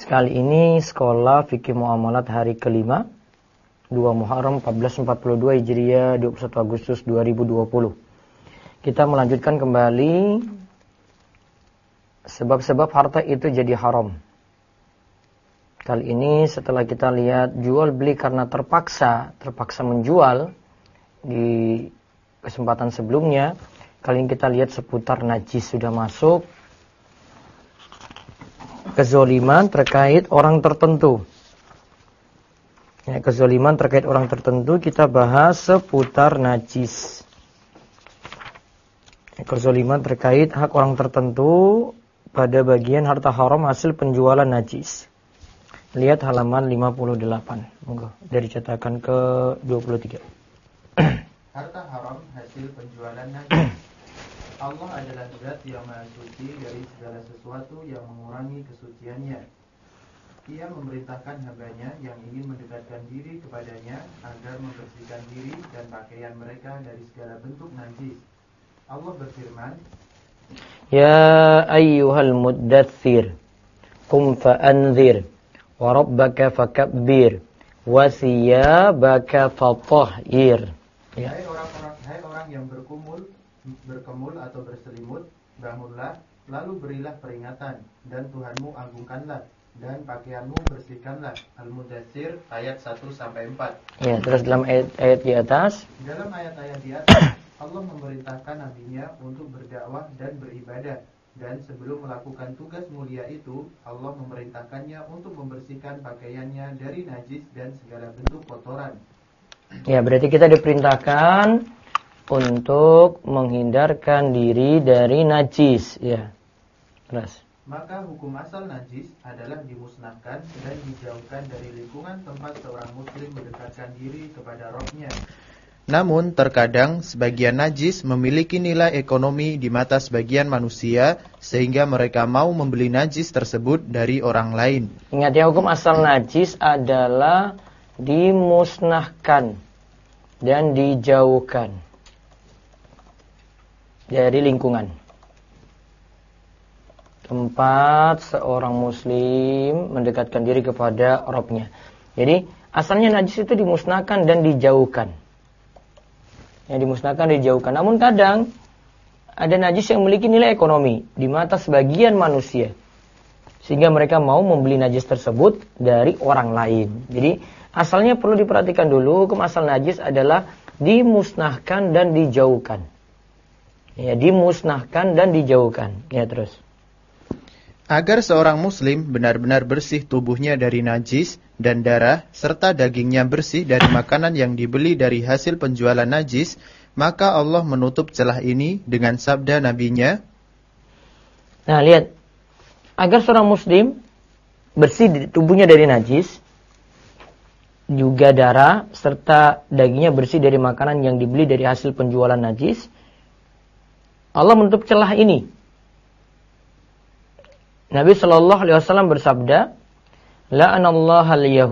Sekali ini sekolah fikih muamalat hari kelima, 2 Muharram 1442 Hijriah, 21 Agustus 2020. Kita melanjutkan kembali sebab-sebab harta itu jadi haram. Kali ini setelah kita lihat jual beli karena terpaksa menjual di kesempatan sebelumnya, kali ini kita lihat seputar najis. Sudah masuk kezoliman terkait orang tertentu. Ya, kezoliman terkait orang tertentu kita bahas seputar najis. Kezoliman terkait hak orang tertentu pada bagian harta haram hasil penjualan najis. Lihat halaman 58. Monggo dari cetakan ke 23. Harta haram hasil penjualan najis. Allah adalah zat yang maha suci dari segala sesuatu yang mengurangi kesuciannya. Ia memerintahkan hambanya yang ingin mendekatkan diri kepadanya agar membersihkan diri dan pakaian mereka dari segala bentuk najis. Allah berfirman, Ya ayyuhal muddathir, qum fa'anzir, wa rabbaka fakabbir, wa siyabaka fatahhir. Hai orang yang berkemul atau berselimut, bangunlah, lalu berilah peringatan, dan Tuhanmu agungkanlah, dan pakaianmu bersihkanlah. Al-Mudaththir ayat 1-4. Ya, terus dalam ayat di atas. Dalam ayat-ayat di atas, Allah memerintahkan nabinya untuk berdakwah dan beribadah. Dan sebelum melakukan tugas mulia itu, Allah memerintahkannya untuk membersihkan pakaiannya dari najis dan segala bentuk kotoran. Ya, berarti kita diperintahkan untuk menghindarkan diri dari najis, ya. Terus. Maka hukum asal najis adalah dimusnahkan dan dijauhkan dari lingkungan tempat seorang muslim mendekatkan diri kepada Rabb-nya. Namun terkadang sebagian najis memiliki nilai ekonomi di mata sebagian manusia sehingga mereka mau membeli najis tersebut dari orang lain. Ingat ya, hukum asal najis adalah dimusnahkan dan dijauhkan dari lingkungan tempat seorang muslim mendekatkan diri kepada Rabb-nya. Jadi asalnya najis itu dimusnahkan dan dijauhkan. Yang dimusnahkan dan dijauhkan. Namun kadang ada najis yang memiliki nilai ekonomi di mata sebagian manusia, sehingga mereka mau membeli najis tersebut dari orang lain. Jadi asalnya perlu diperhatikan dulu, hukum asal najis adalah dimusnahkan dan dijauhkan. Ya, dimusnahkan dan dijauhkan. Ya, terus. Agar seorang muslim benar-benar bersih tubuhnya dari najis dan darah, serta dagingnya bersih dari makanan yang dibeli dari hasil penjualan najis, maka Allah menutup celah ini dengan sabda nabinya. Nah, lihat. Agar seorang muslim bersih tubuhnya dari najis, juga darah, serta dagingnya bersih dari makanan yang dibeli dari hasil penjualan najis, Allah menutup celah ini. Nabi SAW bersabda, La'anallahu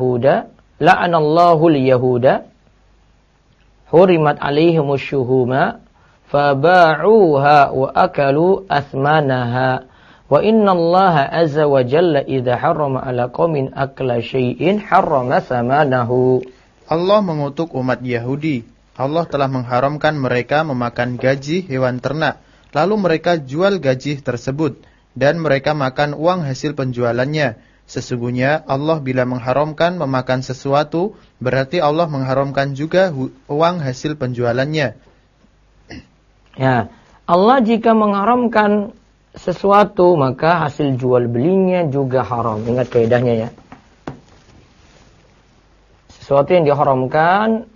al-Yahuda, hurimat alaihimus syuhuma, faba'uha wa akalu athmanaha, wa innallaha azza wa jalla idha harrama ala qawmin akla syai'in harrama thamanahu. Allah mengutuk umat Yahudi. Allah telah mengharamkan mereka memakan gaji hewan ternak. Lalu mereka jual gaji tersebut, dan mereka makan uang hasil penjualannya. Sesungguhnya Allah bila mengharamkan memakan sesuatu, berarti Allah mengharamkan juga uang hasil penjualannya. Ya, Allah jika mengharamkan sesuatu, maka hasil jual belinya juga haram. Ingat kaidahnya ya. Sesuatu yang diharamkan,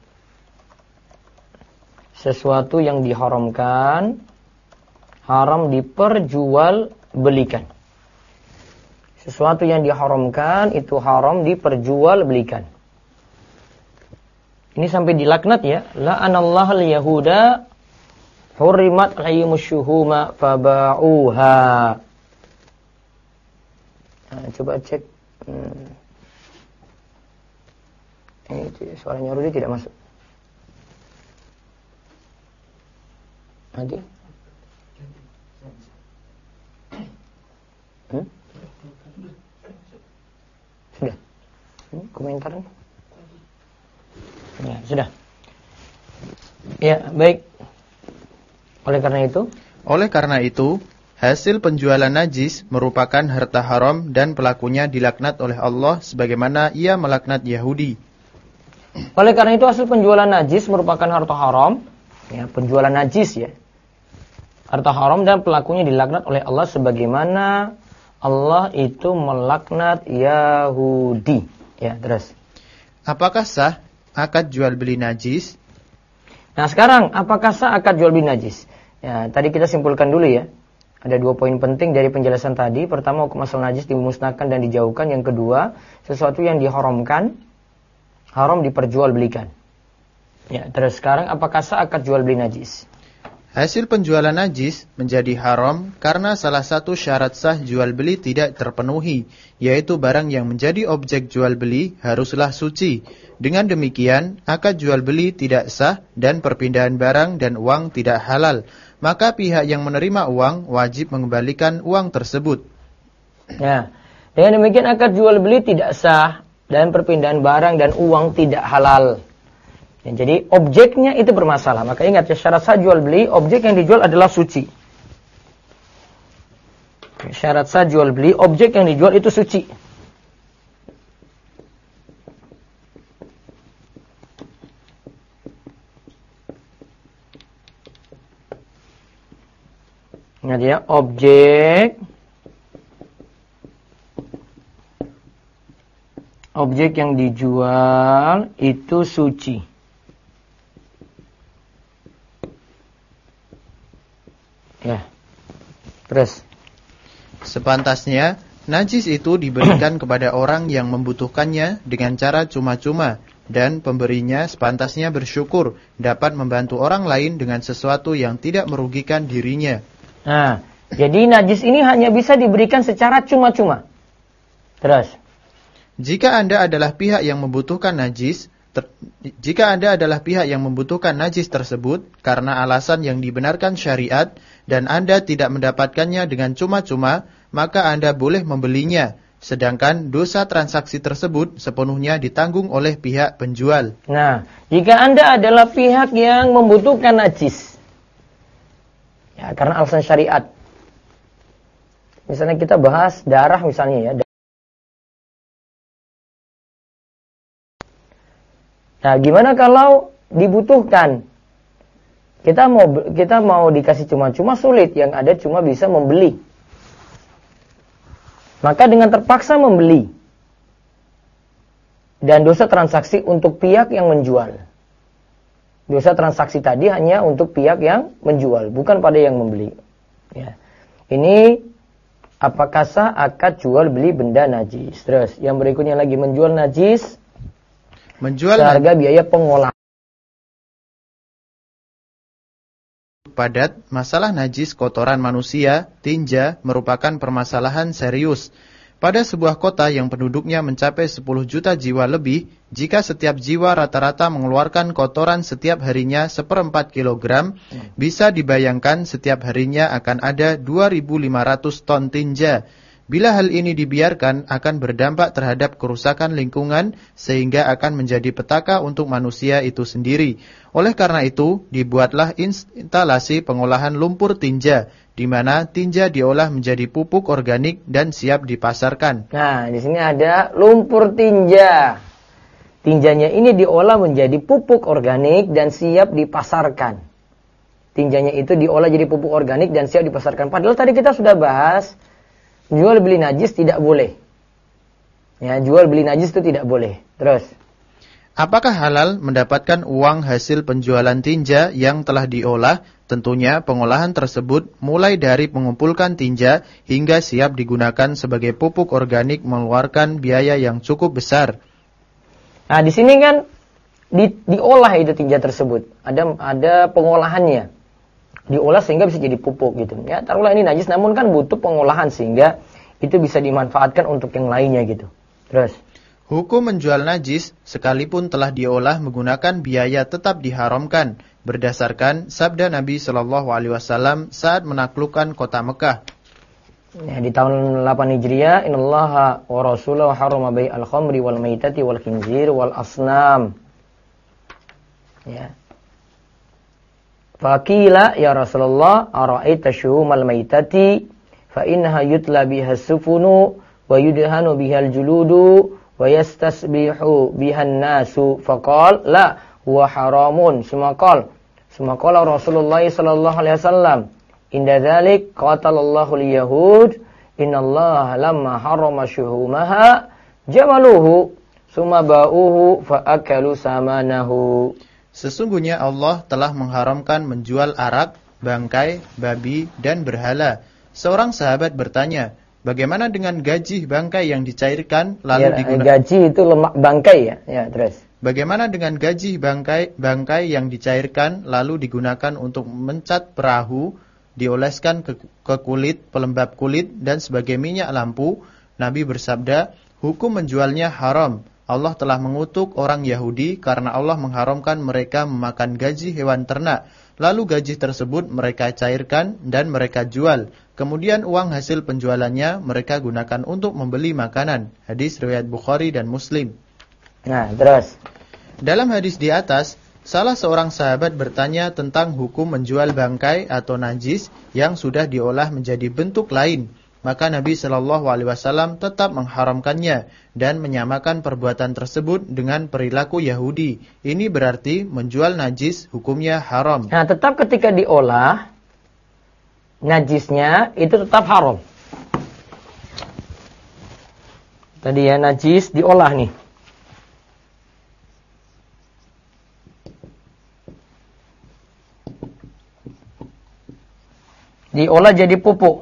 haram diperjualbelikan. Sesuatu yang diharamkan itu haram diperjualbelikan. Ini sampai dilaknat ya. La'anallahu al-yahuda hurrimat alaihimus syuhuma faba'uha. Nah, coba cek. Ini suaranya Rudi tidak masuk. Nanti. komentar? Ya, sudah. Ya, baik. Oleh karena itu, hasil penjualan najis merupakan harta haram dan pelakunya dilaknat oleh Allah sebagaimana ia melaknat Yahudi. Oleh karena itu hasil penjualan najis merupakan harta haram, ya, penjualan najis ya. Harta haram dan pelakunya dilaknat oleh Allah sebagaimana Allah itu melaknat Yahudi. Ya, terus. Apakah sah akad jual beli najis? Nah, sekarang apakah sah akad jual beli najis? Ya, tadi kita simpulkan dulu ya. Ada 2 poin penting dari penjelasan tadi. Pertama, hukum asal najis dimusnahkan dan dijauhkan. Yang kedua, sesuatu yang diharamkan haram diperjualbelikan. Ya, terus sekarang apakah sah akad jual beli najis? Hasil penjualan najis menjadi haram karena salah satu syarat sah jual beli tidak terpenuhi, yaitu barang yang menjadi objek jual beli haruslah suci. Dengan demikian, akad jual beli tidak sah dan perpindahan barang dan uang tidak halal. Maka pihak yang menerima uang wajib mengembalikan uang tersebut. Ya, dengan demikian akad jual beli tidak sah dan perpindahan barang dan uang tidak halal. Ya, jadi objeknya itu bermasalah. Maka ingat ya, syarat sah jual beli, objek yang dijual adalah suci. Syarat sah jual beli, objek yang dijual itu suci. Ingat ya, objek yang dijual itu suci. Ya. Terus. Sepantasnya, najis itu diberikan kepada orang yang membutuhkannya dengan cara cuma-cuma, dan pemberinya sepantasnya bersyukur dapat membantu orang lain dengan sesuatu yang tidak merugikan dirinya. Nah, jadi najis ini hanya bisa diberikan secara cuma-cuma. Terus. Jika Anda adalah pihak yang membutuhkan najis tersebut karena alasan yang dibenarkan syariat dan Anda tidak mendapatkannya dengan cuma-cuma, maka Anda boleh membelinya, sedangkan dosa transaksi tersebut sepenuhnya ditanggung oleh pihak penjual. Nah, jika Anda adalah pihak yang membutuhkan najis, ya, karena alasan syariat. Misalnya kita bahas darah misalnya ya. Nah, gimana kalau dibutuhkan? Kita mau dikasih cuma-cuma sulit, yang ada cuma bisa membeli. Maka dengan terpaksa membeli. Dan dosa transaksi untuk pihak yang menjual. Dosa transaksi tadi hanya untuk pihak yang menjual, bukan pada yang membeli. Ya. Ini apakah sah akad jual beli benda najis? Terus yang berikutnya lagi menjual najis. Menjual seharga biaya pengolahan. Padat, masalah najis kotoran manusia, tinja, merupakan permasalahan serius. Pada sebuah kota yang penduduknya mencapai 10 juta jiwa lebih, jika setiap jiwa rata-rata mengeluarkan kotoran setiap harinya 1/4 kilogram, bisa dibayangkan setiap harinya akan ada 2.500 ton tinja. Bila hal ini dibiarkan akan berdampak terhadap kerusakan lingkungan sehingga akan menjadi petaka untuk manusia itu sendiri. Oleh karena itu, dibuatlah instalasi pengolahan lumpur tinja, di mana tinja diolah menjadi pupuk organik dan siap dipasarkan. Nah, di sini ada lumpur tinja. Tinjanya ini diolah menjadi pupuk organik dan siap dipasarkan. Tinjanya itu diolah jadi pupuk organik dan siap dipasarkan. Padahal tadi kita sudah bahas jual beli najis tidak boleh. Ya, jual beli najis itu tidak boleh. Terus, apakah halal mendapatkan uang hasil penjualan tinja yang telah diolah? Tentunya pengolahan tersebut mulai dari mengumpulkan tinja hingga siap digunakan sebagai pupuk organik mengeluarkan biaya yang cukup besar. Nah, di sini kan diolah itu tinja tersebut. Ada pengolahannya. Diolah sehingga bisa jadi pupuk gitu. Ya, taruhlah ini najis namun kan butuh pengolahan sehingga itu bisa dimanfaatkan untuk yang lainnya gitu. Terus, hukum menjual najis sekalipun telah diolah menggunakan biaya tetap diharamkan berdasarkan sabda Nabi sallallahu alaihi wasallam saat menaklukkan kota Mekah. Ya, di tahun 8 Hijriah, innallaha wa rasulahu harrama bai'al khamri wal maitati wal khinzir wal asnam. Ya. Faqila ya Rasulullah ara'aita syuhumal maitati fa innaha yutla biha sufunu wa yudhanu bihal juludu wa yastasbihu bihan nasu faqal la huwa haramun sumaqal Rasulullah sallallahu alaihi wasallam inda dzalik qatalallahu al-yahud innallaha lamma harrama syuhumaha jamaluhu summa ba'uhu fa akalu samanahu. Sesungguhnya Allah telah mengharamkan menjual arak, bangkai, babi, dan berhala. Seorang sahabat bertanya, bagaimana dengan gaji bangkai yang dicairkan lalu digunakan? Gaji itu lemak bangkai ya? Ya, terus. Bagaimana dengan gaji bangkai yang dicairkan lalu digunakan untuk mencat perahu, dioleskan ke kulit, pelembab kulit, dan sebagai minyak lampu? Nabi bersabda, hukum menjualnya haram. Allah telah mengutuk orang Yahudi karena Allah mengharamkan mereka memakan gaji hewan ternak. Lalu gaji tersebut mereka cairkan dan mereka jual. Kemudian uang hasil penjualannya mereka gunakan untuk membeli makanan. Hadis riwayat Bukhari dan Muslim. Nah, terus. Dalam hadis di atas, salah seorang sahabat bertanya tentang hukum menjual bangkai atau najis yang sudah diolah menjadi bentuk lain. Maka Nabi Shallallahu Alaihi Wasallam tetap mengharamkannya dan menyamakan perbuatan tersebut dengan perilaku Yahudi. Ini berarti menjual najis hukumnya haram. Nah, tetap ketika diolah najisnya itu tetap haram. Tadi ya najis diolah nih. Diolah jadi pupuk.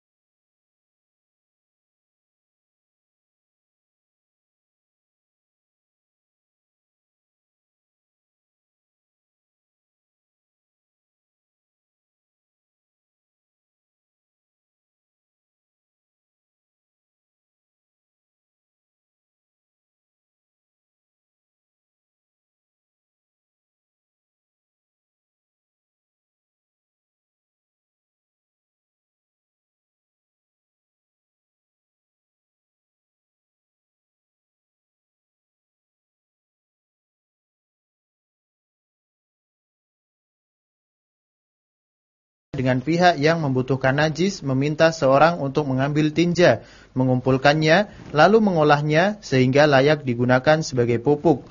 Dengan pihak yang membutuhkan najis meminta seorang untuk mengambil tinja, mengumpulkannya, lalu mengolahnya sehingga layak digunakan sebagai pupuk.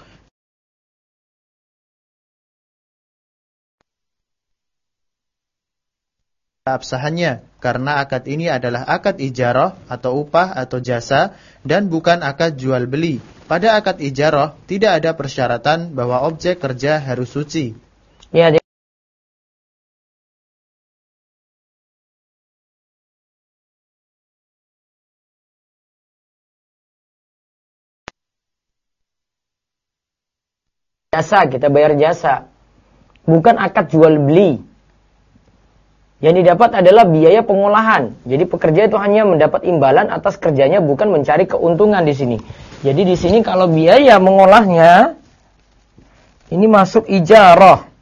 Absahannya, karena akad ini adalah akad ijarah atau upah atau jasa dan bukan akad jual beli. Pada akad ijarah tidak ada persyaratan bahwa objek kerja harus suci. Ya, jasa, kita bayar jasa. Bukan akad jual beli. Yang didapat adalah biaya pengolahan. Jadi pekerja itu hanya mendapat imbalan atas kerjanya, bukan mencari keuntungan di sini. Jadi di sini kalau biaya mengolahnya ini masuk ijarah.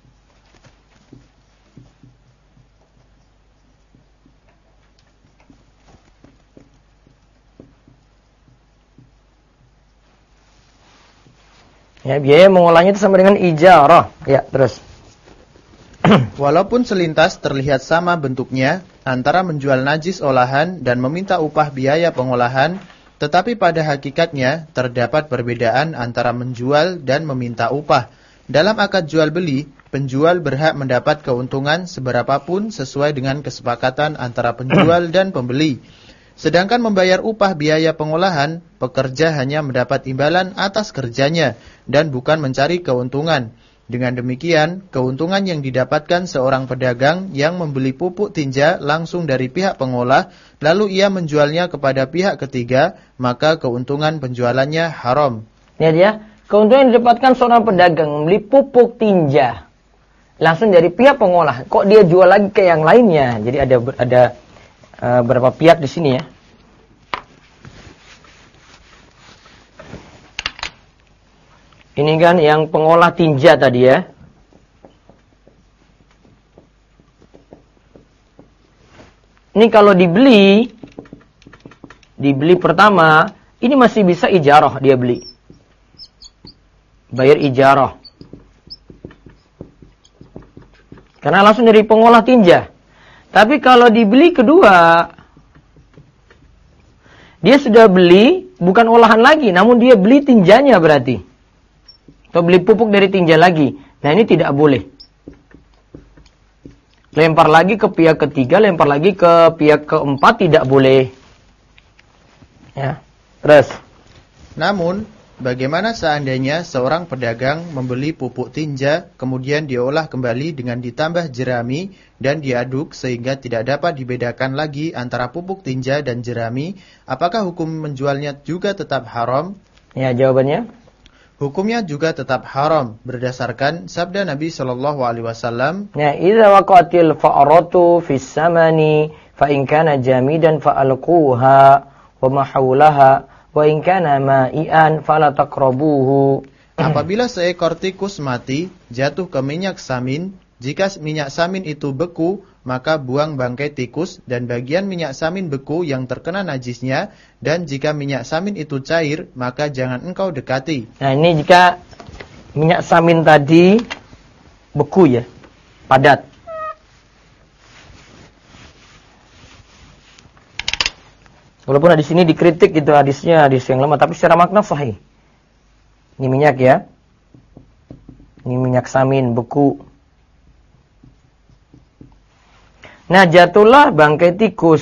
Ya, biaya mengolahnya itu sama dengan ijarah. Ya, terus. Walaupun selintas terlihat sama bentuknya antara menjual najis olahan dan meminta upah biaya pengolahan, tetapi pada hakikatnya terdapat perbedaan antara menjual dan meminta upah. Dalam akad jual beli, penjual berhak mendapat keuntungan seberapapun sesuai dengan kesepakatan antara penjual dan pembeli. Sedangkan membayar upah biaya pengolahan, pekerja hanya mendapat imbalan atas kerjanya dan bukan mencari keuntungan. Dengan demikian, keuntungan yang didapatkan seorang pedagang yang membeli pupuk tinja langsung dari pihak pengolah, lalu ia menjualnya kepada pihak ketiga, maka keuntungan penjualannya haram. Lihat ya, keuntungan yang didapatkan seorang pedagang membeli pupuk tinja langsung dari pihak pengolah. Kok dia jual lagi ke yang lainnya? Jadi ada berapa pihak di sini ya? Ini kan yang pengolah tinja tadi ya. Ini kalau dibeli dibeli pertama, ini masih bisa ijarah dia beli. Bayar ijarah. Karena langsung dari pengolah tinja. Tapi kalau dibeli kedua, dia sudah beli bukan olahan lagi, namun dia beli tinjanya berarti. Atau beli pupuk dari tinja lagi. Nah ini tidak boleh. Lempar lagi ke pihak ketiga, lempar lagi ke pihak keempat, tidak boleh. Ya. Terus. Namun, bagaimana seandainya seorang pedagang membeli pupuk tinja, kemudian diolah kembali dengan ditambah jerami dan diaduk sehingga tidak dapat dibedakan lagi antara pupuk tinja dan jerami, apakah hukum menjualnya juga tetap haram? Ya, jawabannya? Hukumnya juga tetap haram berdasarkan sabda Nabi sallallahu alaihi wasallam. Ya, idza waqatil fa'ratu fis samani fa in kana jamidan fa alquha wa ma hawlaha wa in kana ma'ian fala taqrabuhu. Apabila seekor tikus mati jatuh ke minyak samin, jika minyak samin itu beku, maka buang bangkai tikus dan bagian minyak samin beku yang terkena najisnya, dan jika minyak samin itu cair, maka jangan engkau dekati. Nah, ini jika minyak samin tadi beku ya, padat. Walaupun di sini dikritik gitu hadisnya, hadis yang lemah, tapi secara makna sahih. Ini minyak ya. Ini minyak samin beku. Nah, jatuhlah bangkai tikus.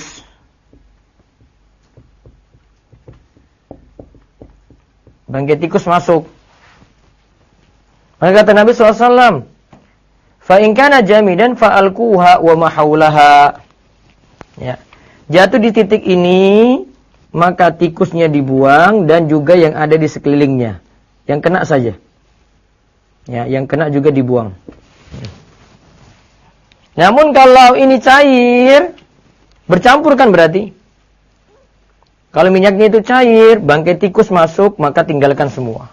Bangkai tikus masuk. Maka kata Nabi SAW, fa in kana jamidan fa alquha wa ma haulaha. Ya. Jatuh di titik ini, maka tikusnya dibuang dan juga yang ada di sekelilingnya. Yang kena saja. Ya, yang kena juga dibuang. Namun kalau ini cair, bercampur kan berarti. Kalau minyaknya itu cair, bangkai tikus masuk, maka tinggalkan semua.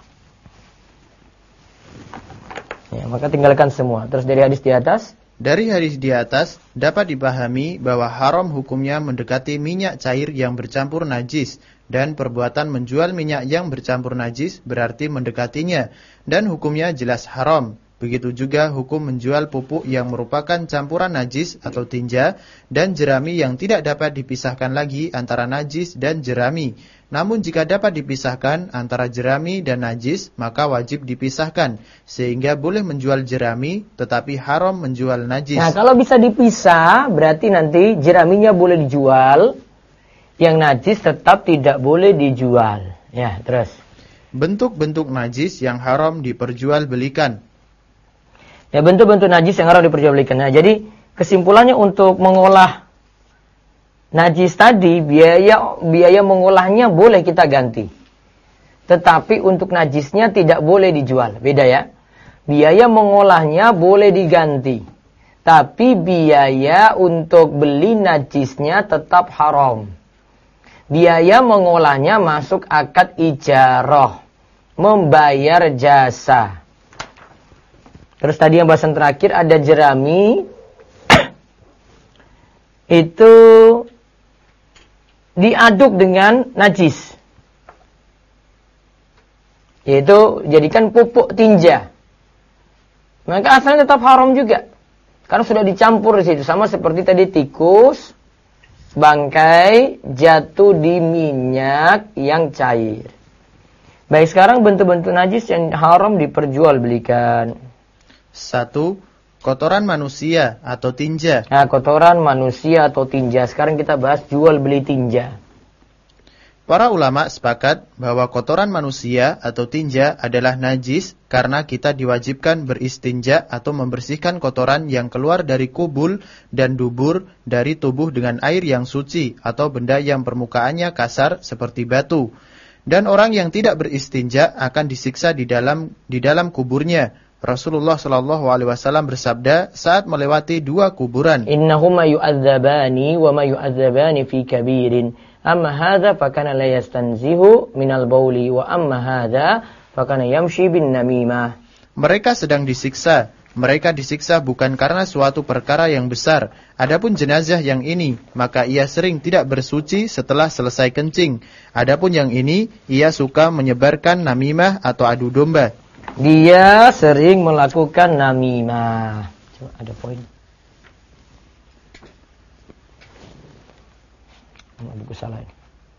Ya, maka tinggalkan semua. Terus dari hadis di atas? Dari hadis di atas dapat dipahami bahwa haram hukumnya mendekati minyak cair yang bercampur najis, dan perbuatan menjual minyak yang bercampur najis berarti mendekatinya, dan hukumnya jelas haram. Begitu juga hukum menjual pupuk yang merupakan campuran najis atau tinja dan jerami yang tidak dapat dipisahkan lagi antara najis dan jerami. Namun jika dapat dipisahkan antara jerami dan najis, maka wajib dipisahkan. Sehingga boleh menjual jerami, tetapi haram menjual najis. Nah, kalau bisa dipisah, berarti nanti jeraminya boleh dijual, yang najis tetap tidak boleh dijual. Ya, terus. Bentuk-bentuk najis yang haram diperjualbelikan. Ya, bentuk-bentuk najis yang haram diperjualbelikan. Nah, jadi kesimpulannya untuk mengolah najis tadi, biaya mengolahnya boleh kita ganti. Tetapi untuk najisnya tidak boleh dijual. Beda ya. Biaya mengolahnya boleh diganti. Tapi biaya untuk beli najisnya tetap haram. Biaya mengolahnya masuk akad ijarah. Membayar jasa. Terus tadi yang bahasan terakhir ada jerami. Itu diaduk dengan najis. Yaitu jadikan pupuk tinja. Maka asalnya tetap haram juga. Karena sudah dicampur di situ. Sama seperti tadi tikus, bangkai, jatuh di minyak yang cair. Baik, sekarang bentuk-bentuk najis yang haram diperjualbelikan. 1. Kotoran manusia atau tinja. Nah, kotoran manusia atau tinja. Sekarang kita bahas jual beli tinja. Para ulama sepakat bahwa kotoran manusia atau tinja adalah najis karena kita diwajibkan beristinja atau membersihkan kotoran yang keluar dari kubul dan dubur dari tubuh dengan air yang suci atau benda yang permukaannya kasar seperti batu. Dan orang yang tidak beristinja akan disiksa di dalam kuburnya. Rasulullah sallallahu alaihi wasallam bersabda saat melewati dua kuburan, "Innahuma yu'adzabani wa ma yu'adzabani fi kabirin. Amma hadza fakana la yastanzihu minal bauli wa amma hadza fakana yamshi bin namimah." Mereka sedang disiksa. mereka disiksa bukan karena suatu perkara yang besar. Adapun jenazah yang ini, maka ia sering tidak bersuci setelah selesai kencing. Adapun yang ini, ia suka menyebarkan namimah atau adu domba. Dia sering melakukan namimah. Coba ada poin. Buku salah ini.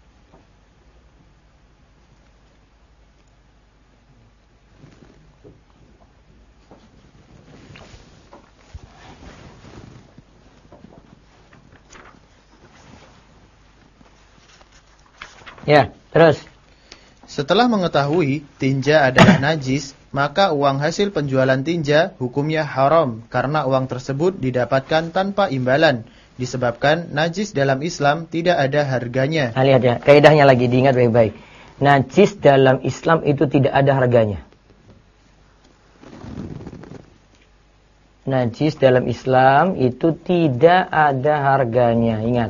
Ya, terus. Setelah mengetahui tinja adalah najis, maka uang hasil penjualan tinja hukumnya haram karena uang tersebut didapatkan tanpa imbalan. Disebabkan najis dalam Islam tidak ada harganya. Nah, lihat ya, kaidahnya lagi diingat baik-baik. Najis dalam Islam itu tidak ada harganya. Najis dalam Islam itu tidak ada harganya, ingat.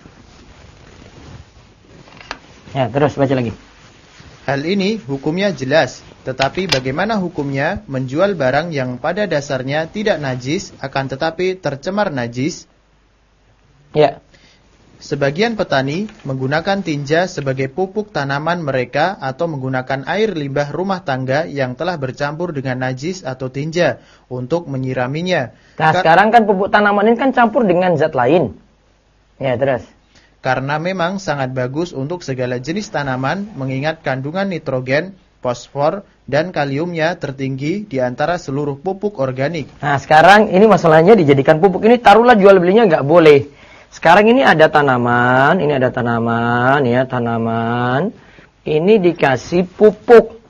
Ya, terus baca lagi. Hal ini hukumnya jelas, tetapi bagaimana hukumnya menjual barang yang pada dasarnya tidak najis akan tetapi tercemar najis? Ya. Sebagian petani menggunakan tinja sebagai pupuk tanaman mereka atau menggunakan air limbah rumah tangga yang telah bercampur dengan najis atau tinja untuk menyiraminya. Nah, sekarang kan pupuk tanaman ini kan campur dengan zat lain. Ya, terus. Karena memang sangat bagus untuk segala jenis tanaman mengingat kandungan nitrogen, fosfor, dan kaliumnya tertinggi di antara seluruh pupuk organik. Nah, sekarang ini masalahnya dijadikan pupuk ini taruhlah jual belinya nggak boleh. Sekarang ini ada tanaman, ya, tanaman. Ini dikasih pupuk.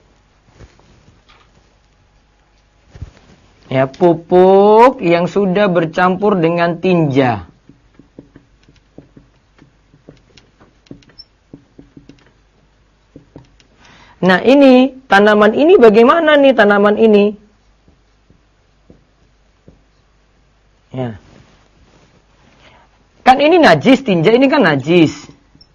Ya, pupuk yang sudah bercampur dengan tinja. Nah, ini tanaman ini bagaimana nih tanaman ini? Ya. Kan ini najis, tinja ini kan najis.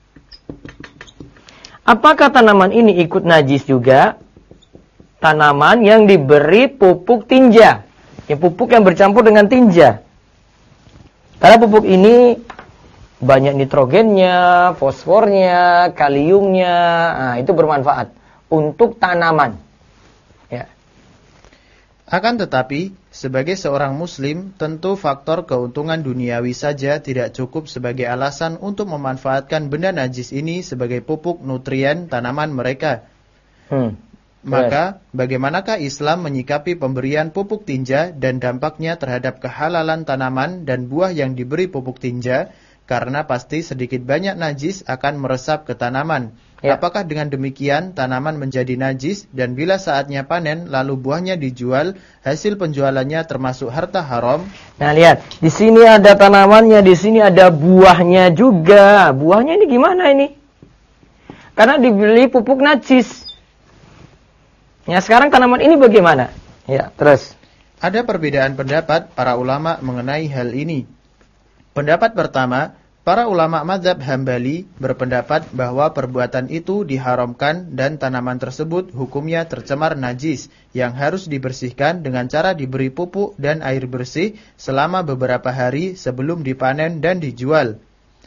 Apakah tanaman ini ikut najis juga? Tanaman yang diberi pupuk tinja. Ya, pupuk yang bercampur dengan tinja. Karena pupuk ini banyak nitrogennya, fosfornya, kaliumnya. Nah, itu bermanfaat untuk tanaman. Ya. Akan tetapi, sebagai seorang muslim, tentu faktor keuntungan duniawi saja tidak cukup sebagai alasan untuk memanfaatkan benda najis ini sebagai pupuk nutrien tanaman mereka. Maka, bagaimanakah Islam menyikapi pemberian pupuk tinja dan dampaknya terhadap kehalalan tanaman dan buah yang diberi pupuk tinja? Karena pasti sedikit banyak najis akan meresap ke tanaman. Ya. Apakah dengan demikian tanaman menjadi najis dan bila saatnya panen lalu buahnya dijual, hasil penjualannya termasuk harta haram? Nah, lihat, di sini ada tanamannya, di sini ada buahnya juga. Buahnya ini gimana ini? Karena dibeli pupuk najis. Ya, sekarang tanaman ini bagaimana? Ya, terus. Ada perbedaan pendapat para ulama mengenai hal ini. Pendapat pertama, para ulama mazhab Hambali berpendapat bahwa perbuatan itu diharamkan dan tanaman tersebut hukumnya tercemar najis yang harus dibersihkan dengan cara diberi pupuk dan air bersih selama beberapa hari sebelum dipanen dan dijual.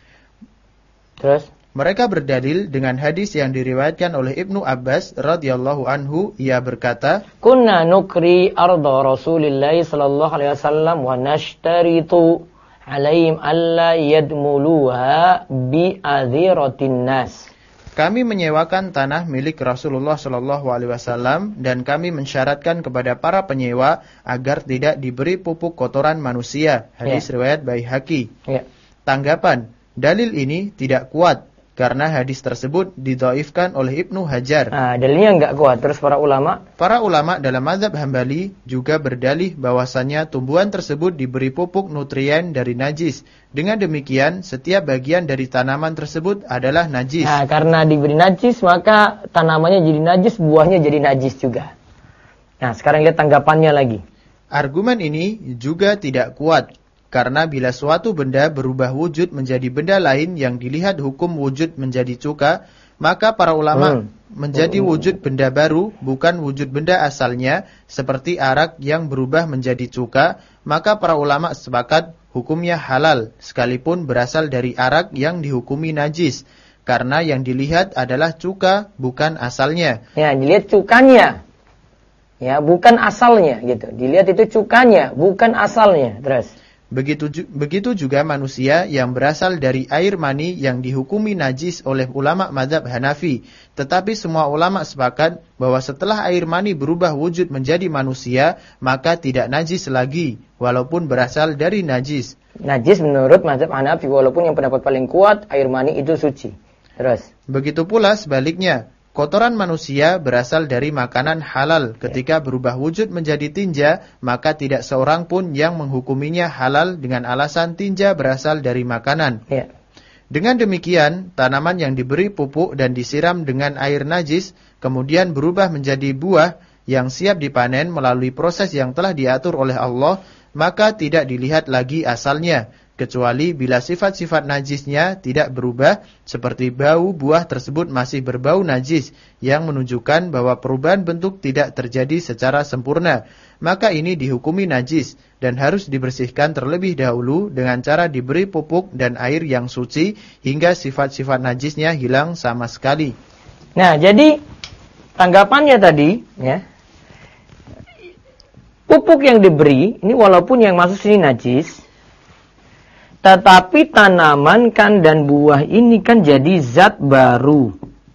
Terus? Mereka berdalil dengan hadis yang diriwayatkan oleh Ibnu Abbas radhiyallahu anhu, ia berkata, "Kunna nukri arda Rasulillah sallallahu alaihi wasallam wa nashtaritu alaihim alla yadmuluha bi'adhiratin nas." Kami menyewakan tanah milik Rasulullah sallallahu alaihi wasallam dan kami mensyaratkan kepada para penyewa agar tidak diberi pupuk kotoran manusia. Hadis riwayat Baihaqi. Tanggapan, dalil ini tidak kuat karena hadis tersebut didhaifkan oleh Ibnu Hajar. Nah, dalilnya enggak kuat. Terus para ulama? Para ulama dalam mazhab Hambali juga berdalih bahwasannya tumbuhan tersebut diberi pupuk nutrien dari najis. Dengan demikian, setiap bagian dari tanaman tersebut adalah najis. Nah, karena diberi najis, maka tanamannya jadi najis, buahnya jadi najis juga. Nah, sekarang lihat tanggapannya lagi. Argumen ini juga tidak kuat. Karena bila suatu benda berubah wujud menjadi benda lain yang dilihat hukum wujud menjadi cuka, maka para ulama menjadi wujud benda baru, bukan wujud benda asalnya, seperti arak yang berubah menjadi cuka, maka para ulama sepakat hukumnya halal, sekalipun berasal dari arak yang dihukumi najis. Karena yang dilihat adalah cuka, bukan asalnya. Ya, dilihat cukanya. Ya, bukan asalnya gitu. Dilihat itu cukanya, bukan asalnya. Terus. Begitu juga manusia yang berasal dari air mani yang dihukumi najis oleh ulama mazhab Hanafi. Tetapi semua ulama sepakat bahwa setelah air mani berubah wujud menjadi manusia, maka tidak najis lagi, walaupun berasal dari najis. Najis menurut mazhab Hanafi, walaupun yang pendapat paling kuat, air mani itu suci. Terus. Begitu pula sebaliknya. Kotoran manusia berasal dari makanan halal. Ketika berubah wujud menjadi tinja, maka tidak seorang pun yang menghukuminya halal dengan alasan tinja berasal dari makanan. Ya. Dengan demikian, tanaman yang diberi pupuk dan disiram dengan air najis, kemudian berubah menjadi buah yang siap dipanen melalui proses yang telah diatur oleh Allah, maka tidak dilihat lagi asalnya. Kecuali bila sifat-sifat najisnya tidak berubah, seperti bau buah tersebut masih berbau najis, yang menunjukkan bahwa perubahan bentuk tidak terjadi secara sempurna. Maka ini dihukumi najis, dan harus dibersihkan terlebih dahulu dengan cara diberi pupuk dan air yang suci, hingga sifat-sifat najisnya hilang sama sekali. Nah, jadi tanggapannya tadi, ya, pupuk yang diberi, ini walaupun yang masuk sini najis, tetapi tanaman kan dan buah ini kan jadi zat baru.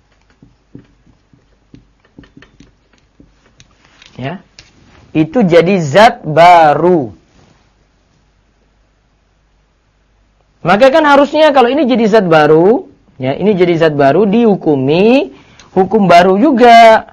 Ya. Itu jadi zat baru. Maka kan harusnya kalau ini jadi zat baru, ya, ini jadi zat baru dihukumi hukum baru juga.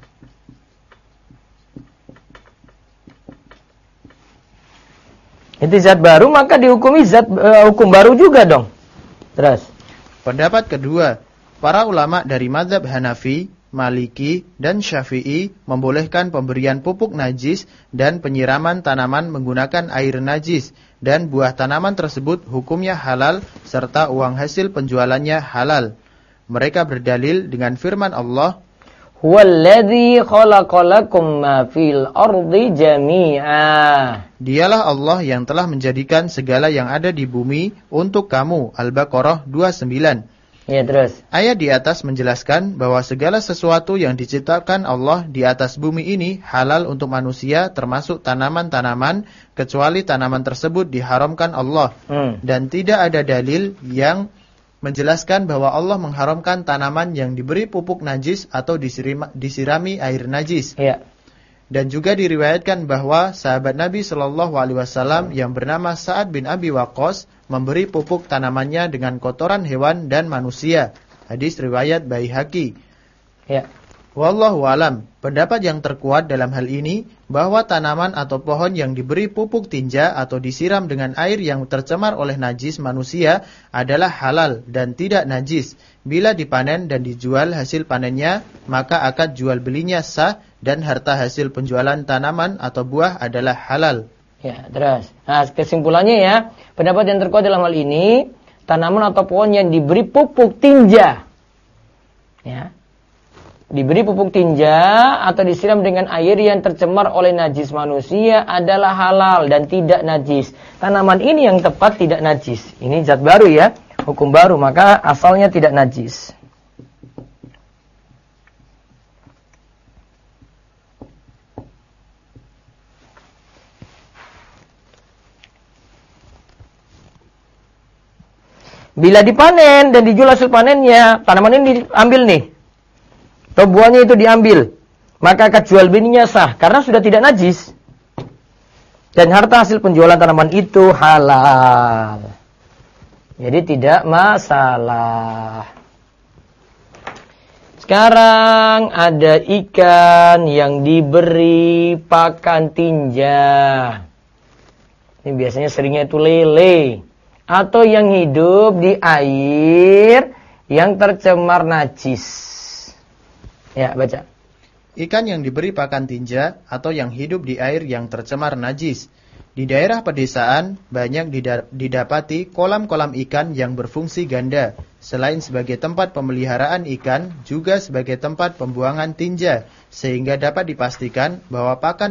Itu zat baru, maka dihukumi hukum baru juga dong. Terus. Pendapat kedua, para ulama dari mazhab Hanafi, Maliki, dan Syafi'i membolehkan pemberian pupuk najis dan penyiraman tanaman menggunakan air najis, dan buah tanaman tersebut hukumnya halal serta uang hasil penjualannya halal. Mereka berdalil dengan firman Allah, Huwallazi khalaqalakum ma fil ardi jami'a. Dialah Allah yang telah menjadikan segala yang ada di bumi untuk kamu. Al-Baqarah 29. Ya, terus. Ayat di atas menjelaskan bahwa segala sesuatu yang diciptakan Allah di atas bumi ini halal untuk manusia, termasuk tanaman-tanaman, kecuali tanaman tersebut diharamkan Allah. Dan tidak ada dalil yang menjelaskan bahwa Allah mengharamkan tanaman yang diberi pupuk najis atau disirami air najis. Ya. Dan juga diriwayatkan bahwa sahabat Nabi Shallallahu Alaihi Wasallam yang bernama Sa'ad bin Abi Waqqas memberi pupuk tanamannya dengan kotoran hewan dan manusia. Hadis riwayat Baihaqi. Ya. Wallahu alam. Pendapat yang terkuat dalam hal ini bahwa tanaman atau pohon yang diberi pupuk tinja atau disiram dengan air yang tercemar oleh najis manusia adalah halal dan tidak najis. Bila dipanen dan dijual hasil panennya, maka akad jual belinya sah dan harta hasil penjualan tanaman atau buah adalah halal. Ya, terus. Nah, kesimpulannya ya, pendapat yang terkuat dalam hal ini, tanaman atau pohon yang diberi pupuk tinja, ya, diberi pupuk tinja atau disiram dengan air yang tercemar oleh najis manusia adalah halal dan tidak najis. Tanaman ini yang tepat tidak najis. Ini zat baru ya, hukum baru, maka asalnya tidak najis. Bila dipanen dan dijual hasil panennya, tanaman ini diambil nih, atau buahnya itu diambil, maka akad jual belinya sah karena sudah tidak najis. Dan harta hasil penjualan tanaman itu halal. Jadi tidak masalah. Sekarang ada ikan yang diberi pakan tinja. Ini biasanya seringnya itu lele. Atau yang hidup di air yang tercemar najis. Ya, baca. Ikan yang diberi pakan tinja atau yang hidup di air yang tercemar najis. Di daerah pedesaan banyak didapati kolam-kolam ikan yang berfungsi ganda, selain sebagai tempat pemeliharaan ikan, juga sebagai tempat pembuangan tinja, sehingga dapat dipastikan bahwa pakan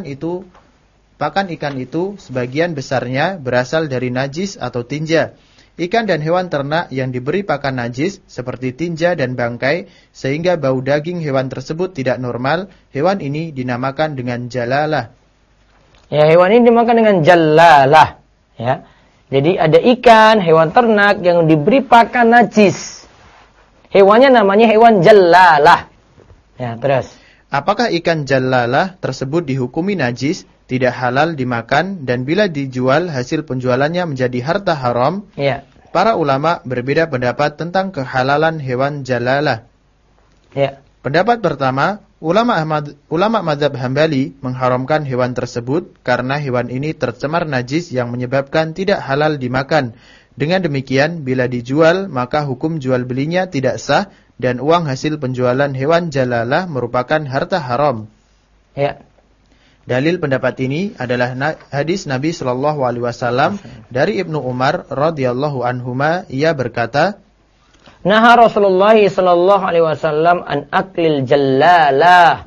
ikan itu sebagian besarnya berasal dari najis atau tinja. Ikan dan hewan ternak yang diberi pakan najis seperti tinja dan bangkai sehingga bau daging hewan tersebut tidak normal, hewan ini dinamakan dengan jalalah. Ya, hewan ini dinamakan dengan jalalah. Ya. Jadi ada ikan, hewan ternak yang diberi pakan najis. Hewannya namanya hewan jalalah. Ya, terus. Apakah ikan jalalah tersebut dihukumi najis, tidak halal dimakan, dan bila dijual hasil penjualannya menjadi harta haram? Ya. Para ulama berbeda pendapat tentang kehalalan hewan jalalah. Ya. Pendapat pertama, ulama mazhab Hambali mengharamkan hewan tersebut karena hewan ini tercemar najis yang menyebabkan tidak halal dimakan. Dengan demikian, bila dijual maka hukum jual belinya tidak sah dan uang hasil penjualan hewan jalalah merupakan harta haram. Ya. Dalil pendapat ini adalah hadis Nabi sallallahu alaihi wasallam dari Ibnu Umar radhiyallahu anhuma, ia berkata, Naha Rasulullah sallallahu alaihi wasallam an aklil jallalah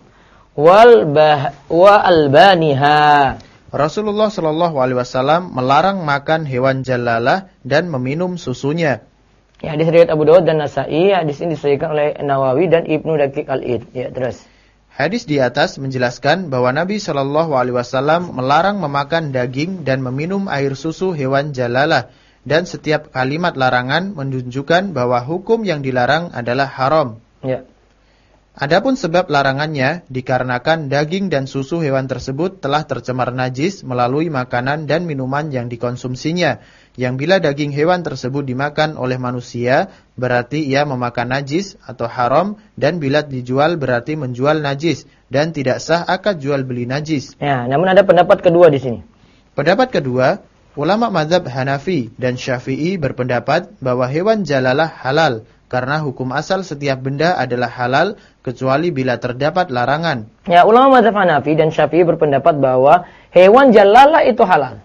wa albaniha. Rasulullah sallallahu alaihi wasallam melarang makan hewan jallalah dan meminum susunya. Ya, hadis riwayat Abu Dawud dan Nasa'i, hadis ini disahihkan oleh Nawawi dan Ibnu Daqiq al-Id. Ya, terus. Hadis di atas menjelaskan bahwa Nabi Shallallahu Alaihi Wasallam melarang memakan daging dan meminum air susu hewan jalalah, dan setiap kalimat larangan menunjukkan bahwa hukum yang dilarang adalah haram. Ya. Adapun sebab larangannya dikarenakan daging dan susu hewan tersebut telah tercemar najis melalui makanan dan minuman yang dikonsumsinya, yang bila daging hewan tersebut dimakan oleh manusia berarti ia memakan najis atau haram, dan bila dijual berarti menjual najis dan tidak sah akad jual beli najis. Ya, namun ada pendapat kedua di sini. Pendapat kedua, ulama mazhab Hanafi dan Syafi'i berpendapat bahwa hewan jalalah halal karena hukum asal setiap benda adalah halal kecuali bila terdapat larangan. Ya, ulama mazhab Hanafi dan Syafi'i berpendapat bahwa hewan jalalah itu halal.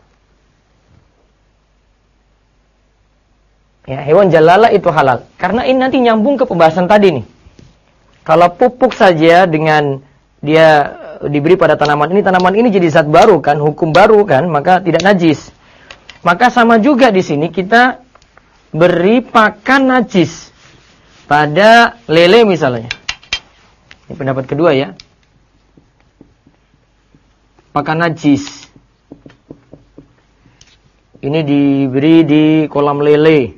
Ya, hewan jalalah itu halal. Karena ini nanti nyambung ke pembahasan tadi nih. Kalau pupuk saja dengan dia diberi pada tanaman ini jadi zat baru kan, hukum baru kan, maka tidak najis. Maka sama juga di sini kita beri pakan najis pada lele misalnya. Ini pendapat kedua ya. Pakan najis. Ini diberi di kolam lele.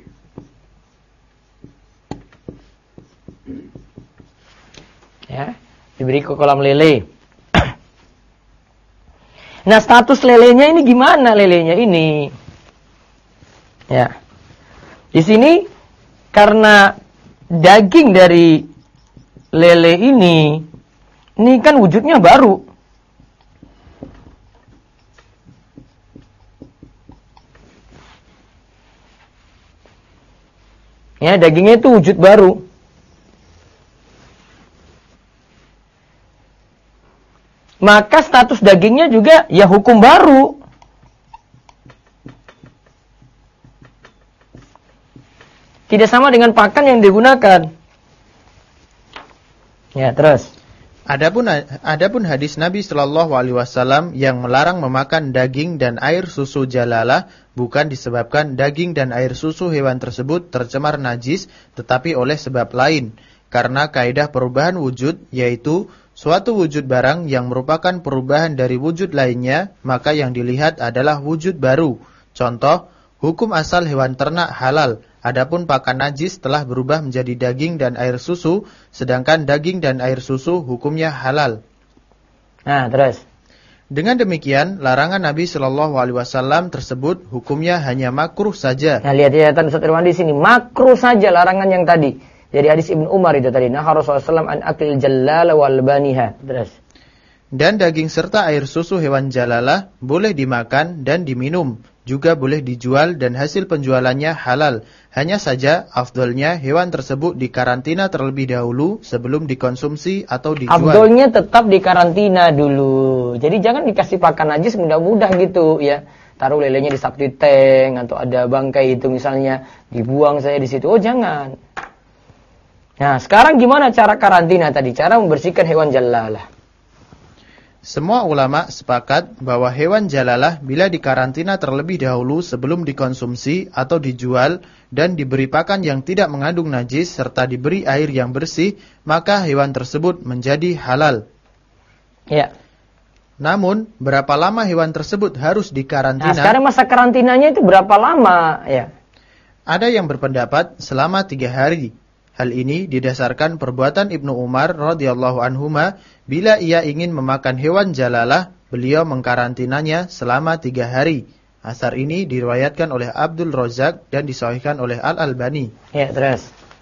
Ya, diberi ke kolam lele. Nah, status lelenya ini gimana lelenya ini? Ya. Di sini karena daging dari lele ini kan wujudnya baru. Ya, dagingnya itu wujud baru. Maka status dagingnya juga ya hukum baru. Tidak sama dengan pakan yang digunakan. Ya, terus. Adapun hadis Nabi Shallallahu Alaihi Wasallam yang melarang memakan daging dan air susu jalalah bukan disebabkan daging dan air susu hewan tersebut tercemar najis, tetapi oleh sebab lain. Karena kaidah perubahan wujud, yaitu suatu wujud barang yang merupakan perubahan dari wujud lainnya, maka yang dilihat adalah wujud baru. Contoh, hukum asal hewan ternak halal, adapun pakan najis telah berubah menjadi daging dan air susu, sedangkan daging dan air susu hukumnya halal. Nah, terus. Dengan demikian, larangan Nabi Shallallahu Alaihi Wasallam tersebut hukumnya hanya makruh saja. Nah, lihat ya, Ustaz Irwan di sini makruh saja larangan yang tadi. Jadi hadis Ibnu Umar itu tadi, nah Rasulullah SAW an akil jallal wal baniha. Terus. Dan daging serta air susu hewan jalalah boleh dimakan dan diminum, juga boleh dijual dan hasil penjualannya halal. Hanya saja afdolnya hewan tersebut dikarantina terlebih dahulu sebelum dikonsumsi atau dijual. Afdolnya tetap dikarantina dulu. Jadi jangan dikasih pakan najis mudah-mudah gitu ya. Taruh lelenya di septic tank atau ada bangkai itu misalnya dibuang saya di situ. Oh, jangan. Nah, sekarang gimana cara karantina tadi? Cara membersihkan hewan jalalah. Semua ulama sepakat bahwa hewan jalalah bila dikarantina terlebih dahulu sebelum dikonsumsi atau dijual dan diberi pakan yang tidak mengandung najis serta diberi air yang bersih, maka hewan tersebut menjadi halal. Ya. Namun, berapa lama hewan tersebut harus dikarantina? Nah, sekarang masa karantinanya itu berapa lama? Ya. Ada yang berpendapat selama 3 hari. Hal ini didasarkan perbuatan Ibnu Umar radhiyallahu anhuma, bila ia ingin memakan hewan jalalah, beliau mengkarantinanya selama 3 hari. Asar ini diriwayatkan oleh Abdul Razak dan disahihkan oleh Al-Albani. Ya, terus.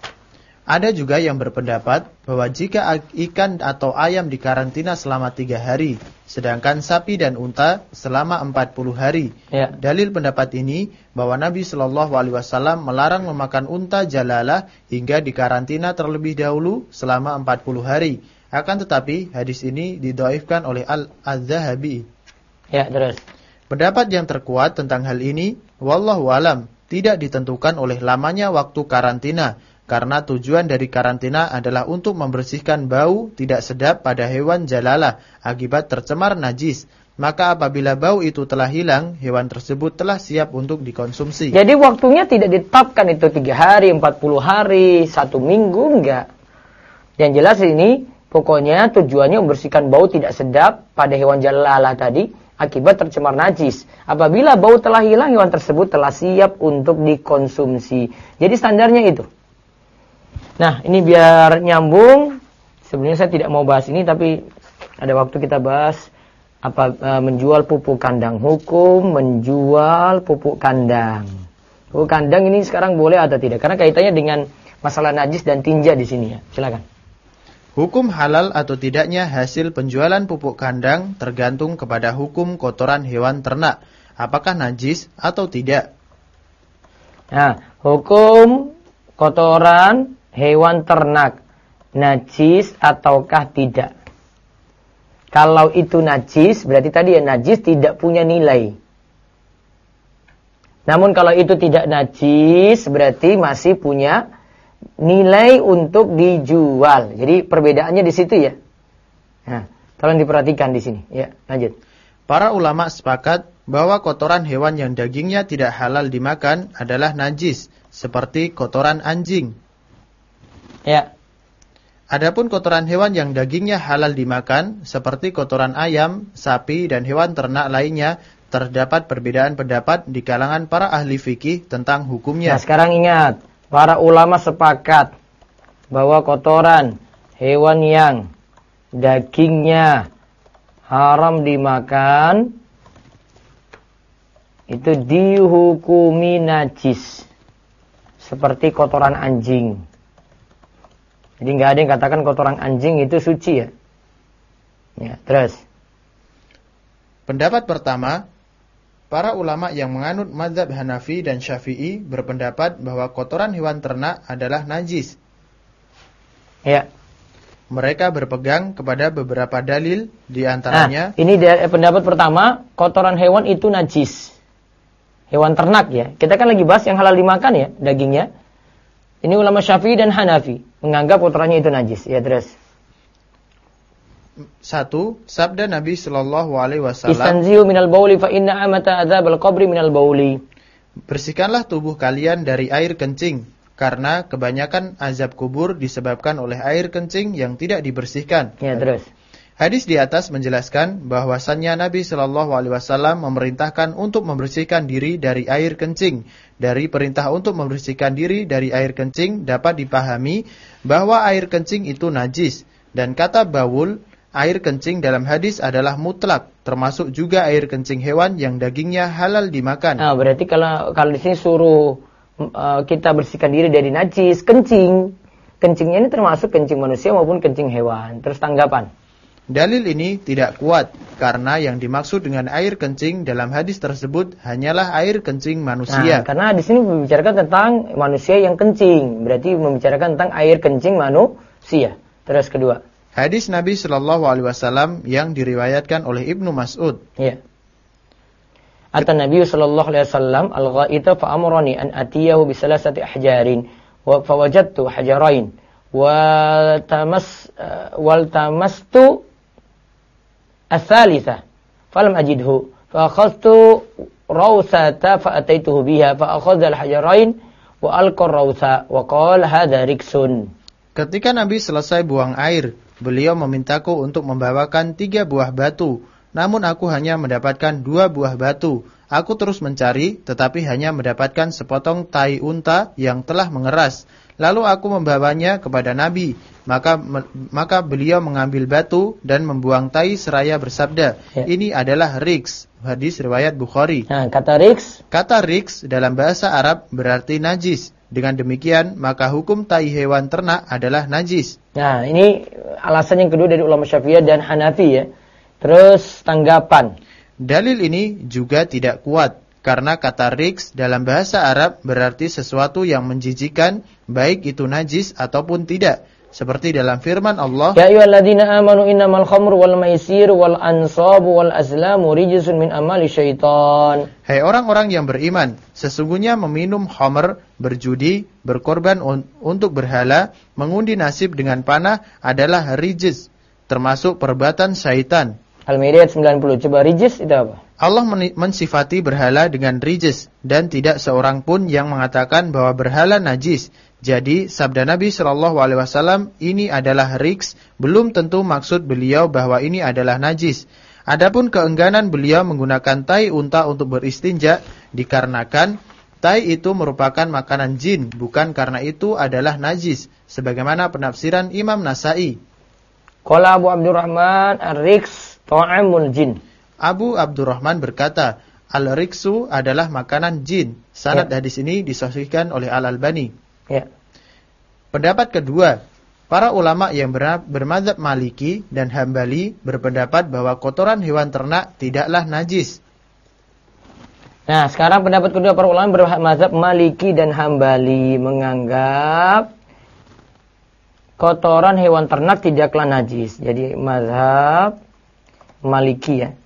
Ada juga yang berpendapat bahwa jika ikan atau ayam dikarantina selama 3 hari, sedangkan sapi dan unta selama 40 hari. Ya. Dalil pendapat ini bahwa Nabi Shallallahu Alaihi Wasallam melarang memakan unta jalalah hingga dikarantina terlebih dahulu selama 40 hari. Akan tetapi hadis ini didhaifkan oleh Al-Zahabi. Ya, terus. Pendapat yang terkuat tentang hal ini, wallahu alam, tidak ditentukan oleh lamanya waktu karantina. Karena tujuan dari karantina adalah untuk membersihkan bau tidak sedap pada hewan jalalah akibat tercemar najis. Maka apabila bau itu telah hilang, hewan tersebut telah siap untuk dikonsumsi. Jadi waktunya tidak ditetapkan itu 3 hari, 40 hari, 1 minggu, enggak. Yang jelas ini pokoknya tujuannya membersihkan bau tidak sedap pada hewan jalalah tadi akibat tercemar najis. Apabila bau telah hilang, hewan tersebut telah siap untuk dikonsumsi. Jadi standarnya itu. Nah, ini biar nyambung. Sebenarnya saya tidak mau bahas ini, tapi ada waktu kita bahas menjual pupuk kandang. Hukum menjual pupuk kandang. Pupuk kandang ini sekarang boleh atau tidak? Karena kaitannya dengan masalah najis dan tinja di sini ya. Silakan. Hukum halal atau tidaknya hasil penjualan pupuk kandang tergantung kepada hukum kotoran hewan ternak. Apakah najis atau tidak? Nah, hukum kotoran hewan ternak najis ataukah tidak? Kalau itu najis, berarti tadi ya najis tidak punya nilai. Namun kalau itu tidak najis, berarti masih punya nilai untuk dijual. Jadi perbedaannya di situ ya. Nah, tolong diperhatikan di sini. Ya, lanjut. Para ulama sepakat bahwa kotoran hewan yang dagingnya tidak halal dimakan adalah najis, seperti kotoran anjing. Ya. Adapun kotoran hewan yang dagingnya halal dimakan, seperti kotoran ayam, sapi, dan hewan ternak lainnya, terdapat perbedaan pendapat di kalangan para ahli fikih tentang hukumnya. Nah, sekarang ingat, para ulama sepakat bahwa kotoran hewan yang dagingnya haram dimakan itu dihukumi najis, seperti kotoran anjing. Jadi nggak ada yang katakan kotoran anjing itu suci ya. Ya, terus. Pendapat pertama, para ulama yang menganut mazhab Hanafi dan Syafi'i berpendapat bahwa kotoran hewan ternak adalah najis. Ya. Mereka berpegang kepada beberapa dalil, di antaranya. Nah, ini pendapat pertama, kotoran hewan itu najis. Hewan ternak ya. Kita kan lagi bahas yang halal dimakan ya, dagingnya. Ini ulama Syafi'i dan Hanafi menganggap kotorannya itu najis. Ya, terus. 1. Sabda Nabi sallallahu alaihi wasallam, "Istanzihu minal bauli fa inna amata adzabal qabri minal bauli." Bersihkanlah tubuh kalian dari air kencing, karena kebanyakan azab kubur disebabkan oleh air kencing yang tidak dibersihkan. Ya, terus. Hadis di atas menjelaskan bahwasannya Nabi Shallallahu Alaihi Wasallam memerintahkan untuk membersihkan diri dari air kencing. Dari perintah untuk membersihkan diri dari air kencing dapat dipahami bahwa air kencing itu najis. Dan kata baul, air kencing dalam hadis adalah mutlak, termasuk juga air kencing hewan yang dagingnya halal dimakan. Nah, berarti kalau di sini suruh kita bersihkan diri dari najis, kencingnya ini termasuk kencing manusia maupun kencing hewan. Terus tanggapan? Dalil ini tidak kuat karena yang dimaksud dengan air kencing dalam hadis tersebut hanyalah air kencing manusia. Nah, karena di sini membicarakan tentang manusia yang kencing, berarti membicarakan tentang air kencing manusia. Terus kedua, hadis Nabi Shallallahu Alaihi Wasallam yang diriwayatkan oleh Ibnu Mas'ud. Ya. Atan Nabi Shallallahu Alaihi Wasallam al-ghaita fa amrani an atiyahu bi salasati ahjarin wa fawajadtu hajarain wal tamastu ats-tsalitsah falam ajidhu fa akhadtu rawsata fa ataituhu biha fa akhadha al-hajarain wa alqa ar-rawsa wa qala hadha riksun. Ketika Nabi selesai buang air, beliau memintaku untuk membawakan 3 buah batu. Namun aku hanya mendapatkan 2 buah batu. Aku terus mencari, tetapi hanya mendapatkan sepotong tai unta yang telah mengeras. Lalu aku membawanya kepada Nabi. Maka beliau mengambil batu dan membuang tai seraya bersabda, ini adalah riks. Hadis riwayat Bukhari. Nah, kata riks dalam bahasa Arab berarti najis. Dengan demikian, maka hukum tai hewan ternak adalah najis. Nah, ini alasan yang kedua dari ulama Syafi'iyah dan Hanafi ya. Terus tanggapan. Dalil ini juga tidak kuat karena kata riks dalam bahasa Arab berarti sesuatu yang menjijikan, baik itu najis ataupun tidak. Seperti dalam firman Allah, Ya ayyuhalladzina amanu innamal khamru wal maisir wal ansabu wal azlamu rijsun min amali syaitan. Hai orang-orang yang beriman, sesungguhnya meminum khamr, berjudi, berkorban untuk berhala, mengundi nasib dengan panah adalah rijis, termasuk perbuatan syaitan. Al-Maidah 90. Coba rijis itu apa? Allah mensifati berhala dengan rijis dan tidak seorang pun yang mengatakan bahwa berhala najis. Jadi sabda Nabi SAW ini adalah riks belum tentu maksud beliau bahwa ini adalah najis. Adapun keengganan beliau menggunakan tai unta untuk beristinja dikarenakan tai itu merupakan makanan jin, bukan karena itu adalah najis. Sebagaimana penafsiran Imam Nasai. Qala Abu Abdurrahman ar-riks ta'amul jin. Abu Abdurrahman berkata, al-riksu adalah makanan jin. Sanad hadis ini disahihkan oleh Al-Albani. Ya. Pendapat kedua, para ulama yang bermadzhab Maliki dan Hambali berpendapat bahwa kotoran hewan ternak tidaklah najis. Nah, sekarang pendapat kedua para ulama bermadzhab Maliki dan Hambali menganggap kotoran hewan ternak tidaklah najis. Jadi mazhab Maliki ya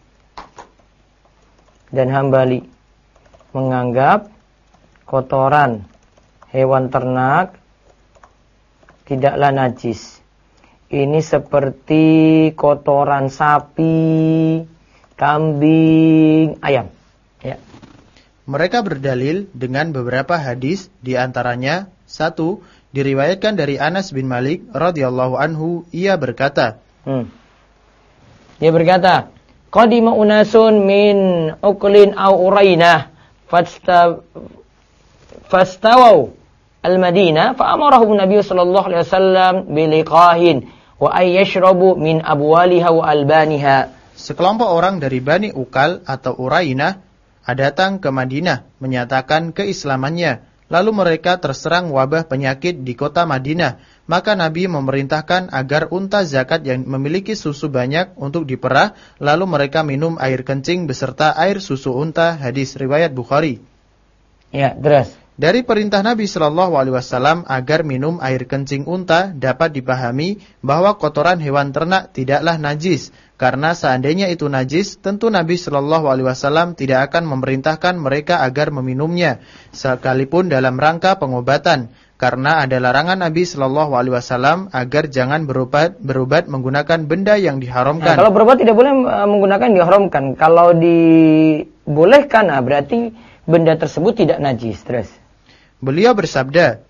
dan Hambali menganggap kotoran hewan ternak tidaklah najis. Ini seperti kotoran sapi, kambing, ayam. Ya. Mereka berdalil dengan beberapa hadis, di antaranya 1, diriwayatkan dari Anas bin Malik radhiyallahu anhu, ia berkata. Dia berkata, qadima unasun min uqlin aw urainah fastawaw al-Madinah fa amarahum Nabi sallallahu alaihi wasallam biliqahin wa ay yashrabu min abwaliha wa albaniha. Sekelompok orang dari Bani Ukal atau Urainah datang ke Madinah menyatakan keislamannya. Lalu mereka terserang wabah penyakit di kota Madinah. Maka Nabi memerintahkan agar unta zakat yang memiliki susu banyak untuk diperah, lalu mereka minum air kencing beserta air susu unta. Hadis riwayat Bukhari. Ya, terus. Dari perintah Nabi SAW agar minum air kencing unta dapat dipahami bahwa kotoran hewan ternak tidaklah najis. Karena seandainya itu najis, tentu Nabi SAW tidak akan memerintahkan mereka agar meminumnya, sekalipun dalam rangka pengobatan. Karena ada larangan Nabi SAW agar jangan berobat menggunakan benda yang diharamkan. Nah, kalau berobat tidak boleh menggunakan yang diharamkan. Kalau dibolehkan, berarti benda tersebut tidak najis. Terus. Beliau bersabda,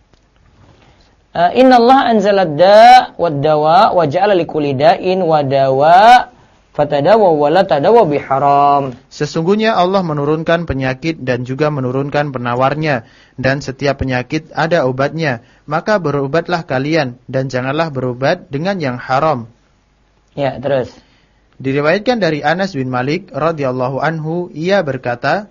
Innallaha anzalad da' wad dawa wa ja'ala likulli da'in wa dawa fatadawa wa la tadawa biharam. Sesungguhnya Allah menurunkan penyakit dan juga menurunkan penawarnya, dan setiap penyakit ada obatnya. Maka berobatlah kalian dan janganlah berobat dengan yang haram. Ya, terus. Diriwayatkan dari Anas bin Malik radhiyallahu anhu, ia berkata,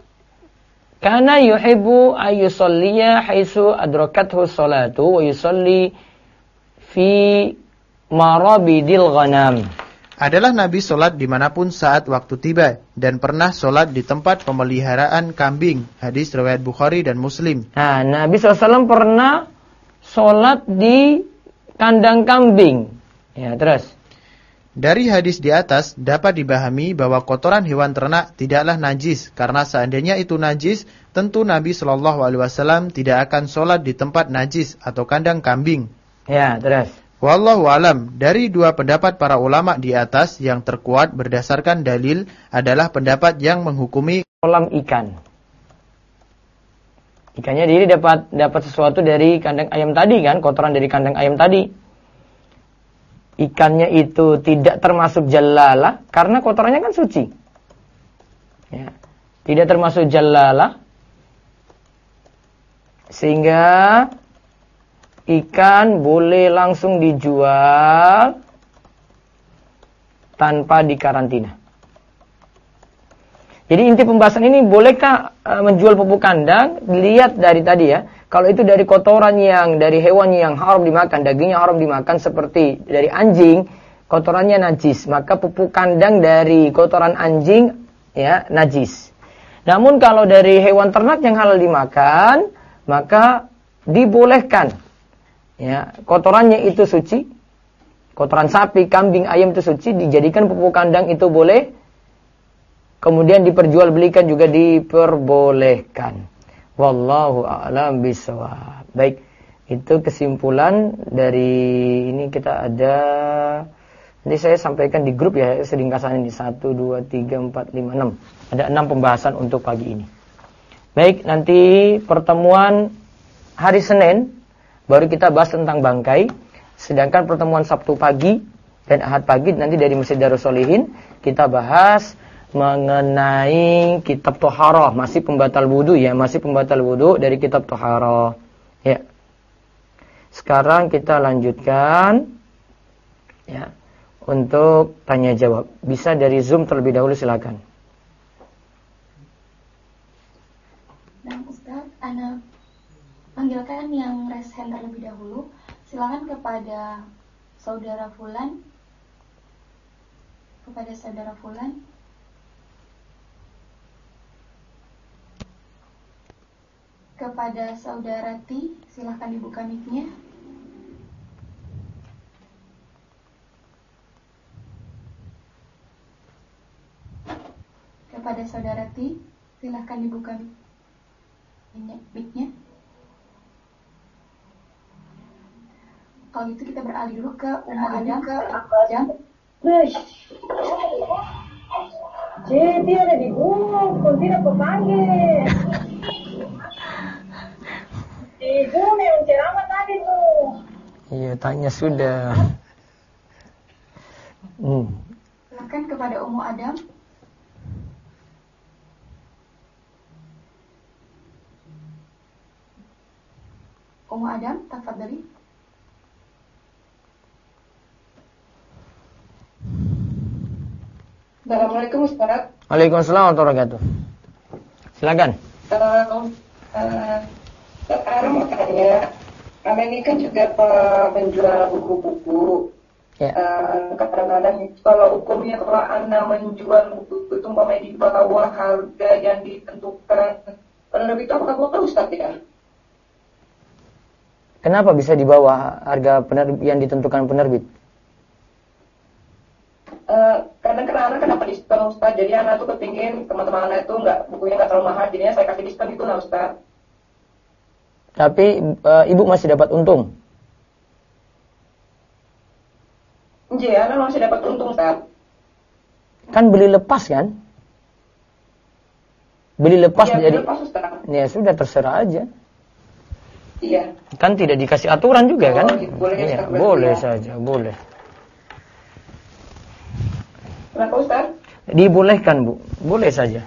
Kana yuhibbu ayyusalliya haitsu adrakathu salatu wa yusalli fi marabidil ghanam. Adalah Nabi solat dimanapun saat waktu tiba dan pernah solat di tempat pemeliharaan kambing. Hadis riwayat Bukhari dan Muslim. Nah, Nabi SAW pernah solat di kandang kambing. Ya, terus. Dari hadis di atas dapat dipahami bahwa kotoran hewan ternak tidaklah najis, karena seandainya itu najis, tentu Nabi SAW tidak akan sholat di tempat najis atau kandang kambing. Ya, terus. Wallahu alam, dari dua pendapat para ulama di atas yang terkuat berdasarkan dalil adalah pendapat yang menghukumi Kolam ikan. Ikannya diri dapat sesuatu dari kandang ayam tadi kan, kotoran dari kandang ayam tadi. Ikannya itu tidak termasuk jalalah karena kotorannya kan suci. Ya. Tidak termasuk jalalah sehingga ikan boleh langsung dijual tanpa dikarantina. Jadi inti pembahasan ini, bolehkah menjual pupuk kandang? Lihat dari tadi ya. Kalau itu dari kotoran yang dari hewan yang haram dimakan, dagingnya haram dimakan seperti dari anjing, kotorannya najis, maka pupuk kandang dari kotoran anjing ya najis. Namun kalau dari hewan ternak yang halal dimakan, maka dibolehkan. Ya, kotorannya itu suci. Kotoran sapi, kambing, ayam itu suci, dijadikan pupuk kandang itu boleh. Kemudian diperjualbelikan juga diperbolehkan. Wallahu a'lam bishawab. Baik, itu kesimpulan dari ini. Kita ada, nanti saya sampaikan di grup ya, seringkasan ini 1, 2, 3, 4, 5, 6. Ada 6 pembahasan untuk pagi ini. Baik, nanti pertemuan hari Senin baru kita bahas tentang bangkai. Sedangkan pertemuan Sabtu pagi dan Ahad pagi nanti dari Masjid Darus Sholihin kita bahas mengenai kitab Toharoh, masih pembatal wudu ya, masih pembatal wudu dari kitab Toharoh. Ya. Sekarang kita lanjutkan ya untuk tanya jawab. Bisa dari Zoom terlebih dahulu, silakan. Nah, Ustaz, Ana panggilkan yang raise hand terlebih dahulu. Silakan kepada saudara Fulan. Kepada saudara Fulan. Kepada saudara T, silahkan dibuka mic-nya. Kepada saudara T, silahkan dibuka mic-nya. Kalau gitu kita beralih dulu ke Ummu Adam. Dia ada di buku, tidak kepanggil. Ibu yang ceramah tadi tuh. Iya, tanya sudah. Silakan kepada Ummu Adam. Ummu Adam, tafadhali. Assalamualaikum Ustaz. Waalaikumsalam warahmatullahi wabarakatuh. Silakan. Sekarang mau tanya, karena ini kan juga menjual buku-buku. Ya. Kadang-kadang kalau hukumnya kalau Anda menjual buku itu umpamanya di bawah harga yang ditentukan penerbit itu apakah boleh Ustaz ya? Kenapa bisa di bawah harga yang ditentukan penerbit? Kadang-kadang kenapa diskon Ustaz? Jadi anak tuh kepingin teman-teman anak itu bukunya nggak terlalu mahal, jadinya saya kasih diskon itu nah Ustaz. Tapi ibu masih dapat untung. Iya, anak masih dapat untung Ustaz. Kan beli lepas kan? Beli lepas ya, jadi. Lepas, Ustaz. Ya sudah, terserah aja. Iya. Kan tidak dikasih aturan juga kan? Gitu. Boleh, iya, Ustaz, boleh ya. saja, boleh. Kenapa Ustaz? Dibolehkan Bu, boleh saja.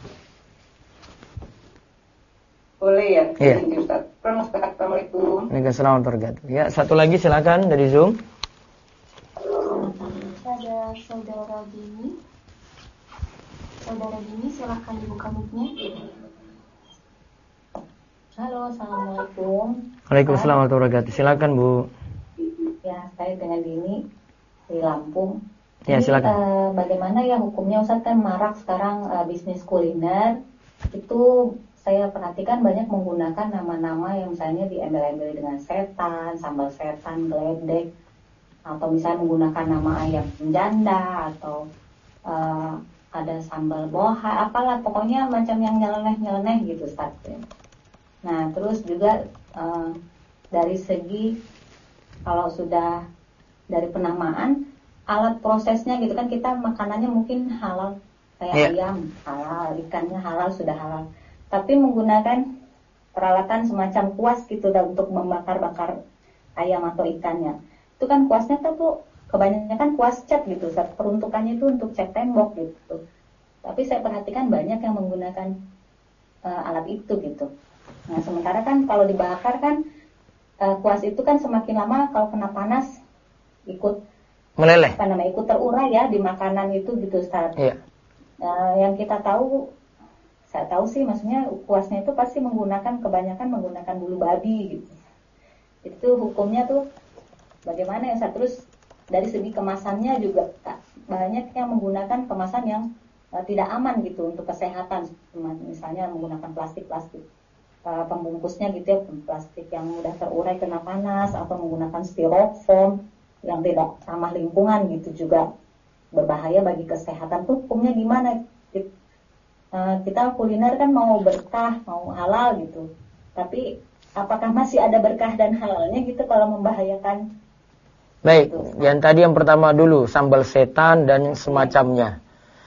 Boleh ya. Iya. Ustaz. Assalamualaikum. Waalaikumsalam warahmatullahi wabarakatuh. Ya, satu lagi silakan dari Zoom. Ada saudara Dini. Saudara Dini, silahkan dibuka mic-nya. Halo, assalamualaikum. Waalaikumsalam warahmatullahi wabarakatuh. Silakan Bu. Ya, saya dengan Dini di Lampung. Ya, silakan. Bagaimana ya hukumnya Ustaz, kan marak sekarang bisnis kuliner. Itu saya perhatikan banyak menggunakan nama-nama yang misalnya diembel-embel dengan setan, sambal setan, geledek, atau misalnya menggunakan nama ayam janda, atau ada sambal boha, apalah pokoknya macam yang nyeleneh-nyeleneh gitu Ustaz. Nah, terus juga dari segi kalau sudah dari penamaan, alat prosesnya gitu kan, kita makanannya mungkin halal, kayak ayam halal, ikannya halal, sudah halal. Tapi menggunakan peralatan semacam kuas gitu untuk membakar-bakar ayam atau ikannya. Itu kan kuasnya tuh kebanyakan kuas cat gitu, peruntukannya itu untuk cat tembok gitu. Tapi saya perhatikan banyak yang menggunakan alat itu gitu. Nah, sementara kan kalau dibakar kan kuas itu kan semakin lama kalau kena panas ikut meleleh. Ikut terurai ya di makanan itu gitu, Ustaz. Iya. Yang kita tahu, saya tahu sih maksudnya kuasnya itu pasti kebanyakan menggunakan bulu babi gitu. Itu hukumnya tuh bagaimana ya, Ustaz? Terus dari segi kemasannya juga banyak yang menggunakan kemasan yang tidak aman gitu untuk kesehatan, misalnya menggunakan plastik pembungkusnya gitu ya, plastik yang mudah terurai kena panas, atau menggunakan styrofoam yang tidak ramah lingkungan gitu, juga berbahaya bagi kesehatan. Tuh hukumnya gimana? Kita kuliner kan mau berkah, mau halal gitu, tapi apakah masih ada berkah dan halalnya gitu kalau membahayakan? Baik, yang tadi yang pertama dulu, sambal setan dan semacamnya.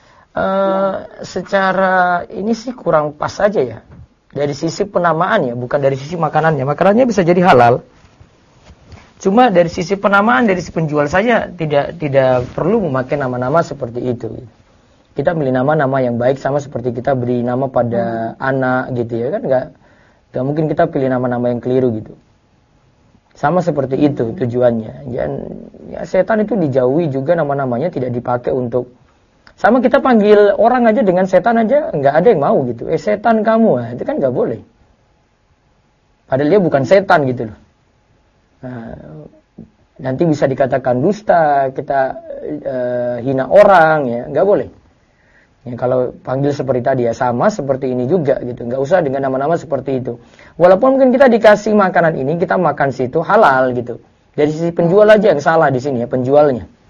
Secara ini sih kurang pas saja ya. Dari sisi penamaan ya, bukan dari sisi makanannya. Makanannya bisa jadi halal. Cuma dari sisi penamaan, dari sisi penjual saja tidak perlu memakai nama-nama seperti itu. Kita beli nama-nama yang baik, sama seperti kita beri nama pada anak gitu ya kan, nggak mungkin kita pilih nama-nama yang keliru gitu. Sama seperti itu tujuannya. Ya, setan itu dijauhi juga, nama-namanya tidak dipakai untuk. Sama kita panggil orang aja dengan setan aja, nggak ada yang mau gitu. Setan kamu, nah, itu kan nggak boleh. Padahal dia bukan setan gitu loh. Nah, nanti bisa dikatakan dusta, kita hina orang ya, nggak boleh. Ya, kalau panggil seperti tadi ya, sama seperti ini juga gitu. Nggak usah dengan nama-nama seperti itu. Walaupun mungkin kita dikasih makanan ini, kita makan situ halal gitu. Dari sisi penjual aja yang salah di sini ya, penjualnya.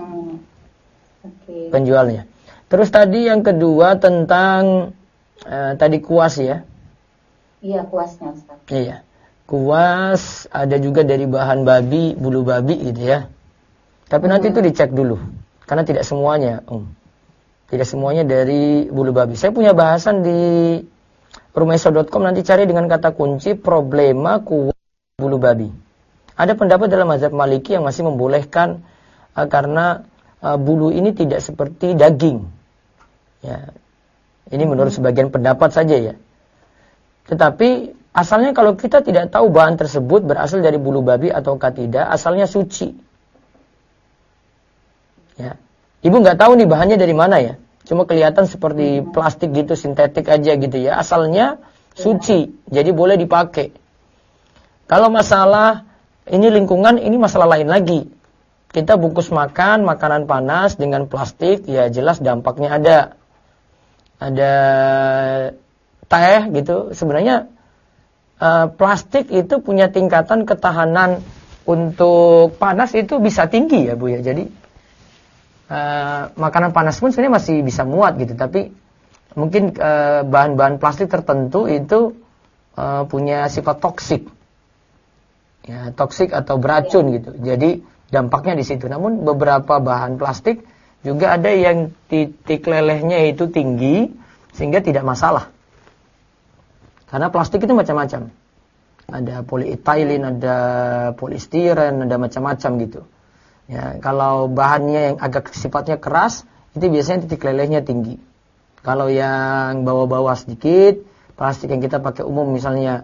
Penjualnya. Terus tadi yang kedua tentang tadi kuas ya. Iya, kuasnya, Ustaz. Iya. Kuas ada juga dari bahan babi, bulu babi gitu ya. Tapi nanti itu dicek dulu. Karena tidak semuanya, tidak semuanya dari bulu babi. Saya punya bahasan di rumeso.com, nanti cari dengan kata kunci problema kuas bulu babi. Ada pendapat dalam mazhab Maliki yang masih membolehkan karena bulu ini tidak seperti daging. Ya. Ini menurut sebagian pendapat saja ya. Tetapi asalnya kalau kita tidak tahu bahan tersebut berasal dari bulu babi ataukah tidak, asalnya suci. Ya. Ibu nggak tahu nih bahannya dari mana ya. Cuma kelihatan seperti plastik gitu, sintetik aja gitu ya. Asalnya suci, jadi boleh dipakai. Kalau masalah ini lingkungan, ini masalah lain lagi. Kita bungkus makanan panas dengan plastik, ya jelas dampaknya ada. Ada teh gitu. Sebenarnya plastik itu punya tingkatan ketahanan untuk panas itu bisa tinggi ya Bu ya. Jadi makanan panas pun sebenarnya masih bisa muat gitu. Tapi mungkin bahan-bahan plastik tertentu itu punya sifat toksik. Ya, toksik atau beracun gitu. Jadi dampaknya di situ. Namun beberapa bahan plastik juga ada yang titik lelehnya itu tinggi sehingga tidak masalah. Karena plastik itu macam-macam. Ada polyethylene, ada polistiren, ada macam-macam gitu. Ya, kalau bahannya yang agak sifatnya keras, itu biasanya titik lelehnya tinggi. Kalau yang bawah-bawah sedikit, plastik yang kita pakai umum misalnya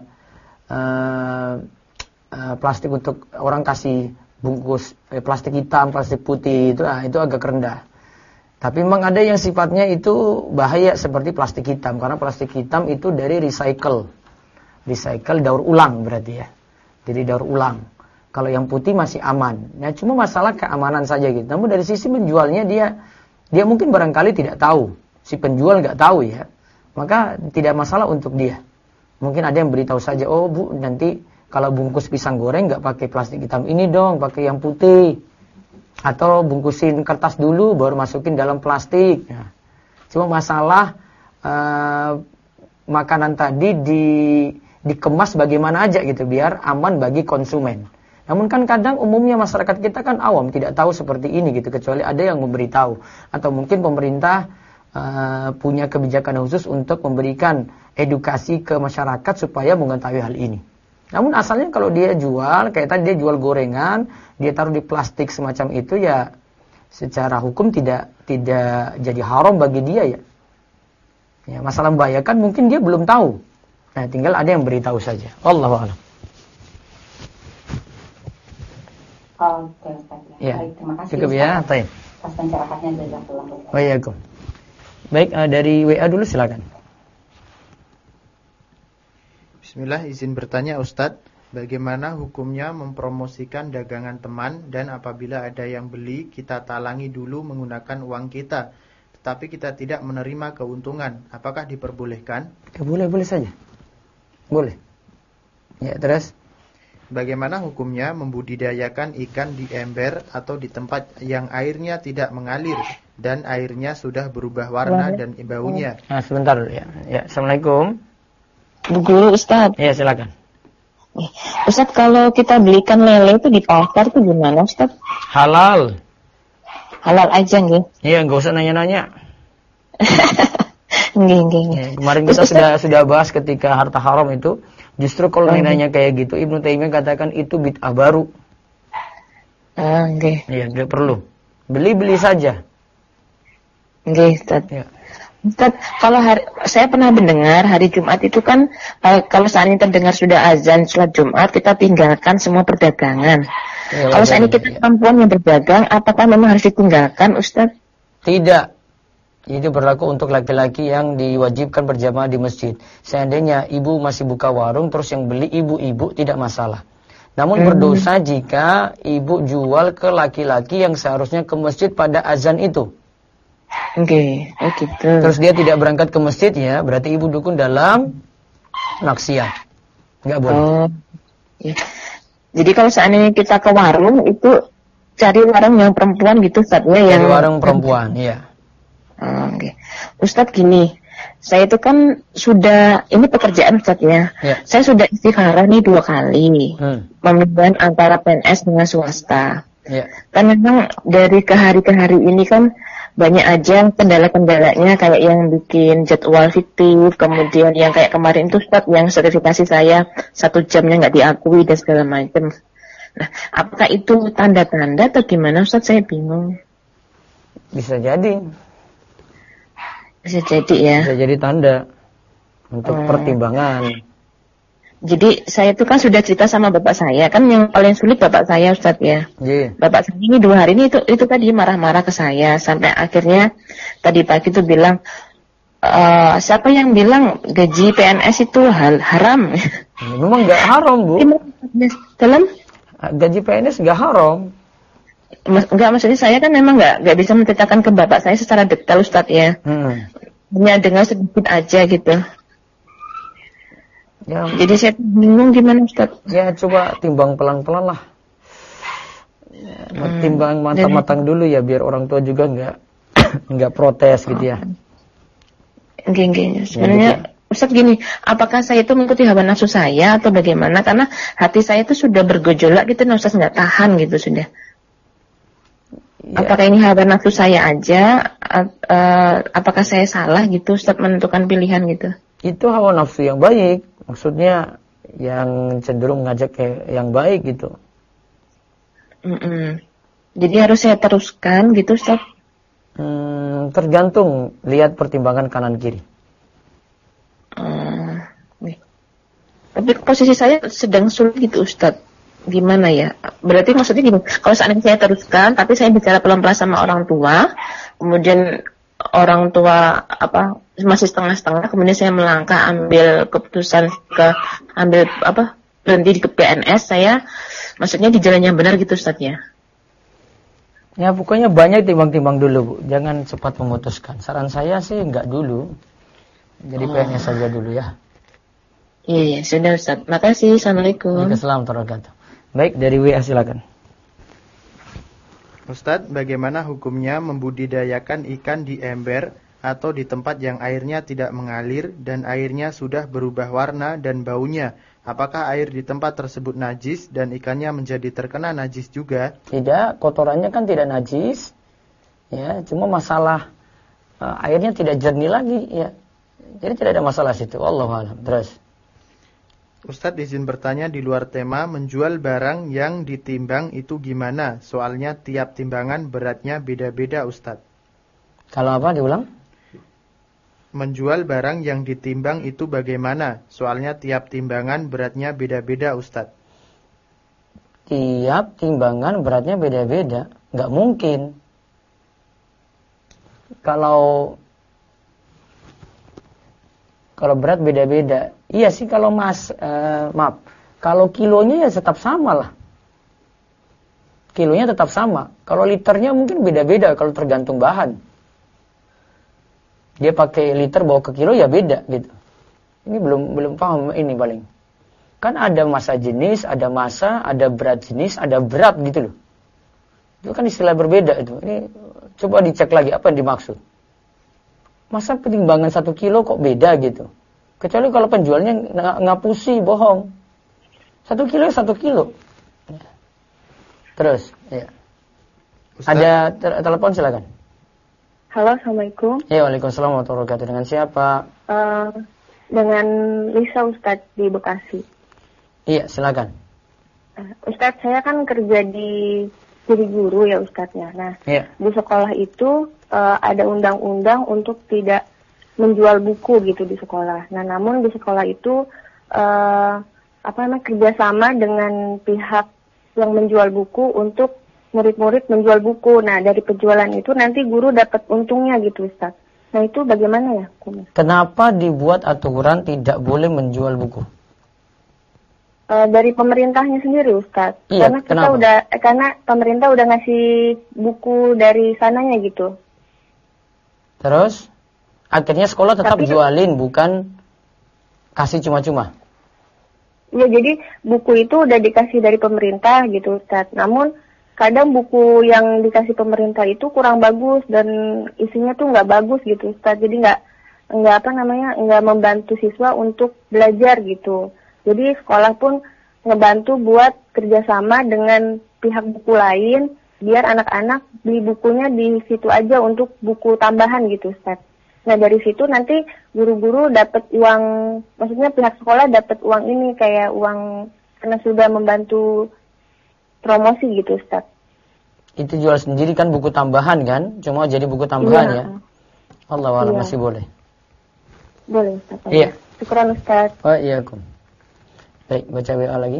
plastik untuk orang kasih bungkus plastik hitam, plastik putih itu agak rendah. Tapi memang ada yang sifatnya itu bahaya seperti plastik hitam, karena plastik hitam itu dari recycle daur ulang berarti ya. Jadi daur ulang. Kalau yang putih masih aman. Nah, cuma masalah keamanan saja gitu. Namun dari sisi penjualnya dia mungkin barangkali tidak tahu. Si penjual nggak tahu ya. Maka tidak masalah untuk dia. Mungkin ada yang beritahu saja, oh Bu, nanti kalau bungkus pisang goreng nggak pakai plastik hitam ini dong, pakai yang putih. Atau bungkusin kertas dulu, baru masukin dalam plastik. Nah, cuma masalah makanan tadi dikemas bagaimana aja gitu, biar aman bagi konsumen. Namun kan kadang umumnya masyarakat kita kan awam, tidak tahu seperti ini gitu, kecuali ada yang memberitahu. Atau mungkin pemerintah punya kebijakan khusus untuk memberikan edukasi ke masyarakat supaya mengetahui hal ini. Namun asalnya kalau dia jual, kayak tadi dia jual gorengan, dia taruh di plastik semacam itu, ya secara hukum tidak jadi haram bagi dia ya. Ya, masalah membahayakan mungkin dia belum tahu. Nah, tinggal ada yang beritahu saja. Wallahu a'lam. Oke, Ustaz. Ya. Baik, terima kasih. Cukup ya, Taib. Atas pencerahannya jazakallahu khairan. Waalaikumsalam. Baik, dari WA dulu silakan. Bismillah, izin bertanya Ustadz, bagaimana hukumnya mempromosikan dagangan teman dan apabila ada yang beli, kita talangi dulu menggunakan uang kita, tetapi kita tidak menerima keuntungan, apakah diperbolehkan? Ya, boleh saja. Boleh. Ya, terus? Bagaimana hukumnya membudidayakan ikan di ember atau di tempat yang airnya tidak mengalir dan airnya sudah berubah warna dan baunya? Nah, sebentar dulu ya. Ya, Assalamualaikum. Bu Guru, Ustadz. Ya, silakan. Ustadz, kalau kita belikan lele itu di pasar itu gimana, Ustadz? Halal. Halal aja, nggih? Iya, nggak usah nanya-nanya. Nggih. Ya, kemarin kita sudah bahas ketika harta haram itu. Justru kalau nanya kayak gitu, Ibnu Taimiyah katakan itu bid'ah baru. Nggih. Iya, nggak perlu. Beli saja. Nggih, Ustadz. Ya. Ustadz, kalau saya pernah mendengar hari Jumat itu kan kalau saat ini terdengar sudah azan sholat Jumat, kita tinggalkan semua perdagangan. Ya, kalau saat ini kita perempuan yang berdagang, apakah memang harus ditinggalkan, Ustadz? Tidak. Itu berlaku untuk laki-laki yang diwajibkan berjamaah di masjid. Seandainya ibu masih buka warung, terus yang beli ibu-ibu, tidak masalah. Namun berdosa jika ibu jual ke laki-laki yang seharusnya ke masjid pada azan itu. Oke, gitu. Terus dia tidak berangkat ke masjid, ya berarti ibu dukun dalam maksiat. Nggak boleh. Oh, ya. Jadi kalau seandainya kita ke warung, itu cari warung yang perempuan gitu, Ustadz, ya? Cari warung perempuan, iya. Oke. Ustadz, gini, saya itu kan sudah, ini pekerjaan Ustadz ya. Saya sudah istikharah nih 2 kali, memilih antara PNS dengan swasta. Kan memang dari ke hari ini kan banyak aja kendala-kendalanya, kayak yang bikin jadwal fiktif, kemudian yang kayak kemarin tuh Ustadz yang sertifikasi saya 1 jamnya nggak diakui dan segala macam. Nah, apakah itu tanda-tanda atau gimana, Ustadz? Saya bingung. Bisa jadi. Bisa jadi ya. Bisa jadi tanda untuk pertimbangan. Jadi saya itu kan sudah cerita sama bapak saya, kan yang paling sulit bapak saya, Ustadz ya. Bapak saya ini 2 hari ini itu tadi marah-marah ke saya sampai akhirnya tadi pagi tuh bilang, siapa yang bilang gaji PNS itu haram? Memang nggak haram, Bu. Dalam gaji PNS nggak haram. Enggak, maksudnya saya kan memang nggak bisa menceritakan ke bapak saya secara detail, Ustadz ya. Hanya dengar sedikit aja gitu. Ya, jadi saya bingung gimana, Ustadz. Ya coba timbang pelan-pelan lah. Ya, timbang matang-matang dulu ya, biar orang tua juga nggak protes gitu ya. Enggak. Sebenarnya Ustadz gini, apakah saya itu mengikuti hawa nafsu saya atau bagaimana? Karena hati saya itu sudah bergejolak gitu, Ustadz, nggak tahan gitu sudah. Ya. Apakah ini hawa nafsu saya aja? Apakah saya salah gitu, Ustadz, menentukan pilihan gitu? Itu hawa nafsu yang baik, maksudnya yang cenderung mengajak ke yang baik gitu. Jadi harus saya teruskan gitu, Ustadz? Tergantung, lihat pertimbangan kanan kiri. Tapi posisi saya sedang sulit gitu, Ustadz. Gimana ya? Berarti maksudnya gini, kalau seandainya saya teruskan, tapi saya bicara pelan-pelan sama orang tua, kemudian orang tua masih setengah-setengah, kemudian saya melangkah ambil keputusan berhenti ke PNS, saya maksudnya di jalan yang benar gitu, Ustadz ya. Ya pokoknya banyak timbang-timbang dulu, Bu. Jangan cepat memutuskan. Saran saya sih enggak dulu. Jadi PNS saja dulu ya. Iya, sudah, Ustadz. Makasih. Assalamualaikum. Waalaikumsalam warahmatullahi wabarakatuh. Baik, dari WA silakan. Ustadz, bagaimana hukumnya membudidayakan ikan di ember atau di tempat yang airnya tidak mengalir dan airnya sudah berubah warna dan baunya? Apakah air di tempat tersebut najis dan ikannya menjadi terkena najis juga? Tidak, kotorannya kan tidak najis. Ya, cuma masalah airnya tidak jernih lagi, ya. Jadi tidak ada masalah situ. Wallahu a'lam. Terus. Ustadz izin bertanya di luar tema, menjual barang yang ditimbang itu gimana? Soalnya tiap timbangan beratnya beda-beda Ustadz. Kalau apa diulang? Menjual barang yang ditimbang itu bagaimana? Soalnya tiap timbangan beratnya beda-beda Ustadz. Tiap timbangan beratnya beda-beda. Nggak mungkin. Kalau berat beda-beda. Iya sih kalau maaf. Kalau kilonya ya tetap sama lah. Kilonya tetap sama. Kalau liternya mungkin beda-beda kalau tergantung bahan. Dia pakai liter bawa ke kilo ya beda gitu. Ini belum paham ini paling. Kan ada massa jenis, ada massa, ada berat jenis, ada berat gitu loh. Itu kan istilah berbeda itu. Ini coba dicek lagi apa yang dimaksud. Masa timbangan 1 kilo kok beda gitu. Kecuali kalau penjualnya ngapusi, bohong. 1 kilo 1 kilo. Terus, ya. Ada telepon silakan. Halo, Assalamualaikum. Ya, waalaikumsalam warahmatullahi wabarakatuh. Dengan siapa? Dengan Lisa Ustadz di Bekasi. Iya, silakan. Ustadz, saya kan kerja jadi guru ya Ustadz ya. Nah, iya. Di sekolah itu ada undang-undang untuk tidak menjual buku gitu di sekolah. Nah, namun di sekolah itu kerjasama dengan pihak yang menjual buku untuk murid-murid menjual buku. Nah, dari penjualan itu nanti guru dapat untungnya gitu Ustaz. Nah, itu bagaimana ya? Kenapa dibuat aturan tidak boleh menjual buku? Dari pemerintahnya sendiri Ustaz. Iya, karena pemerintah udah ngasih buku dari sananya gitu. Terus akhirnya sekolah tetap jualin, bukan kasih cuma-cuma. Ya, jadi buku itu udah dikasih dari pemerintah gitu Ustaz. Namun kadang buku yang dikasih pemerintah itu kurang bagus dan isinya tuh nggak bagus gitu Ustaz. Jadi nggak membantu siswa untuk belajar gitu. Jadi sekolah pun ngebantu buat kerjasama dengan pihak buku lain biar anak-anak beli bukunya di situ aja untuk buku tambahan gitu Ustaz. Nah, dari situ nanti guru-guru dapat uang, maksudnya pihak sekolah dapat uang ini kayak uang karena sudah membantu promosi gitu Ustaz. Itu jual sendiri kan buku tambahan kan? Cuma jadi buku tambahan ya? Allah wa'ala masih boleh. Boleh Ustaz. Iya. Syukran Ustaz. Wa'alaikum. Baik, baca WA lagi.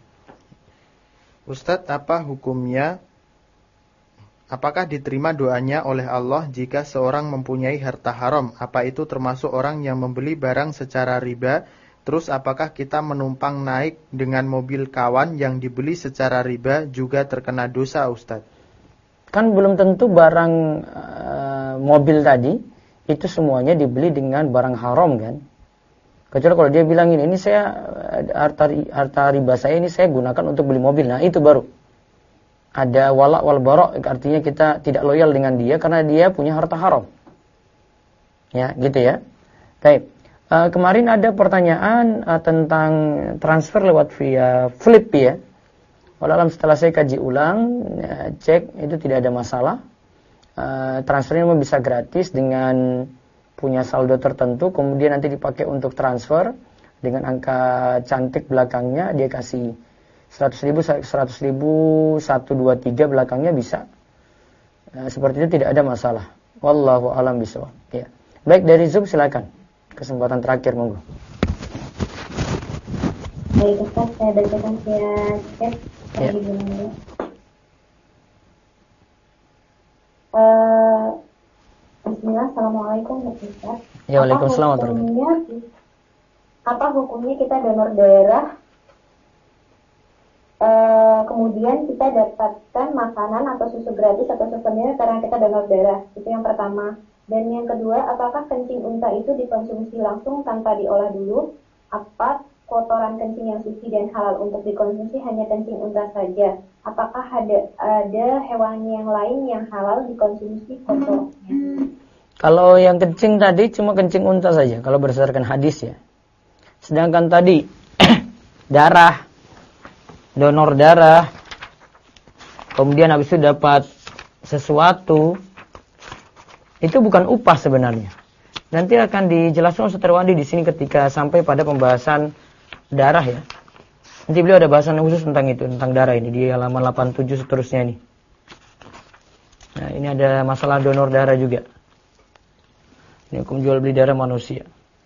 Ustaz, apa hukumnya? Apakah diterima doanya oleh Allah jika seorang mempunyai harta haram? Apa itu termasuk orang yang membeli barang secara riba? Terus apakah kita menumpang naik dengan mobil kawan yang dibeli secara riba juga terkena dosa Ustaz? Kan belum tentu barang mobil tadi itu semuanya dibeli dengan barang haram kan? Kecuali kalau dia bilang ini saya harta riba saya ini saya gunakan untuk beli mobil. Nah, itu baru ada wala wal bara, artinya kita tidak loyal dengan dia karena dia punya harta haram. Ya, gitu ya. Baik. Kemarin ada pertanyaan tentang transfer lewat via Flip ya. Walau setelah saya kaji ulang, cek itu tidak ada masalah. Transfernya memang bisa gratis dengan punya saldo tertentu, kemudian nanti dipakai untuk transfer dengan angka cantik belakangnya, dia kasih 100.000, 123 belakangnya bisa. Seperti itu tidak ada masalah. Wallahu a'lam bishawab. Ya. Baik, dari Zoom silakan. Kesempatan terakhir monggo. Baik Ustaz, saya bacakan via chat. Ya. Bismillah, Assalamualaikum Ustaz. Ya, waalaikumsalam warahmatullahi wabarakatuh. Apa hukumnya kita donor darah? Kemudian kita dapatkan makanan atau susu gratis atau souvenir karena kita donor darah. Itu yang pertama. Dan yang kedua, apakah kencing unta itu dikonsumsi langsung tanpa diolah dulu? Apa kotoran kencing yang suci dan halal untuk dikonsumsi hanya kencing unta saja? Apakah ada hewan yang lain yang halal dikonsumsi kotornya? Kalau yang kencing tadi cuma kencing unta saja kalau berdasarkan hadis ya. Sedangkan tadi darah, donor darah, kemudian habis itu dapat sesuatu, itu bukan upah sebenarnya. Nanti akan dijelaskan Ustaz Irwandi di sini ketika sampai pada pembahasan darah ya. Nanti beliau ada bahasan khusus tentang itu, tentang darah ini di halaman 87 seterusnya ini. Nah, ini ada masalah donor darah juga. Ini hukum jual beli darah manusia.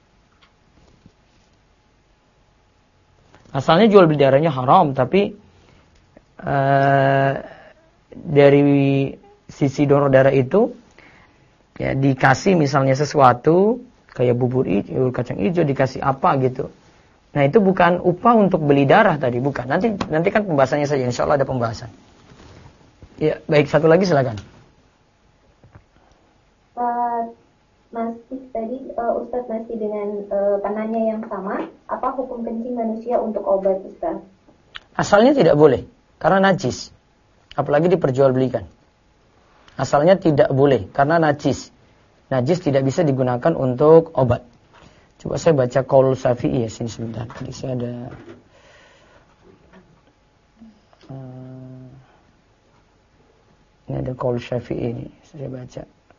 Asalnya jual beli darahnya haram, tapi dari sisi donor darah itu ya dikasih misalnya sesuatu kayak bubur hijau, kacang hijau, dikasih apa gitu. Nah, itu bukan upah untuk beli darah tadi, bukan. Nanti kan pembahasannya saja, insya Allah ada pembahasan. Ya, baik, satu lagi silakan. Masih tadi Ustadz masih dengan penanya yang sama, apa hukum kencing manusia untuk obat, Ustadz? Asalnya tidak boleh, karena najis. Apalagi diperjualbelikan. Asalnya tidak boleh, karena najis. Najis tidak bisa digunakan untuk obat. Coba saya baca Qaul Syafi'i ya, sini sebentar. Tadi saya ada ini ada Qaul Syafi'i ini, saya baca.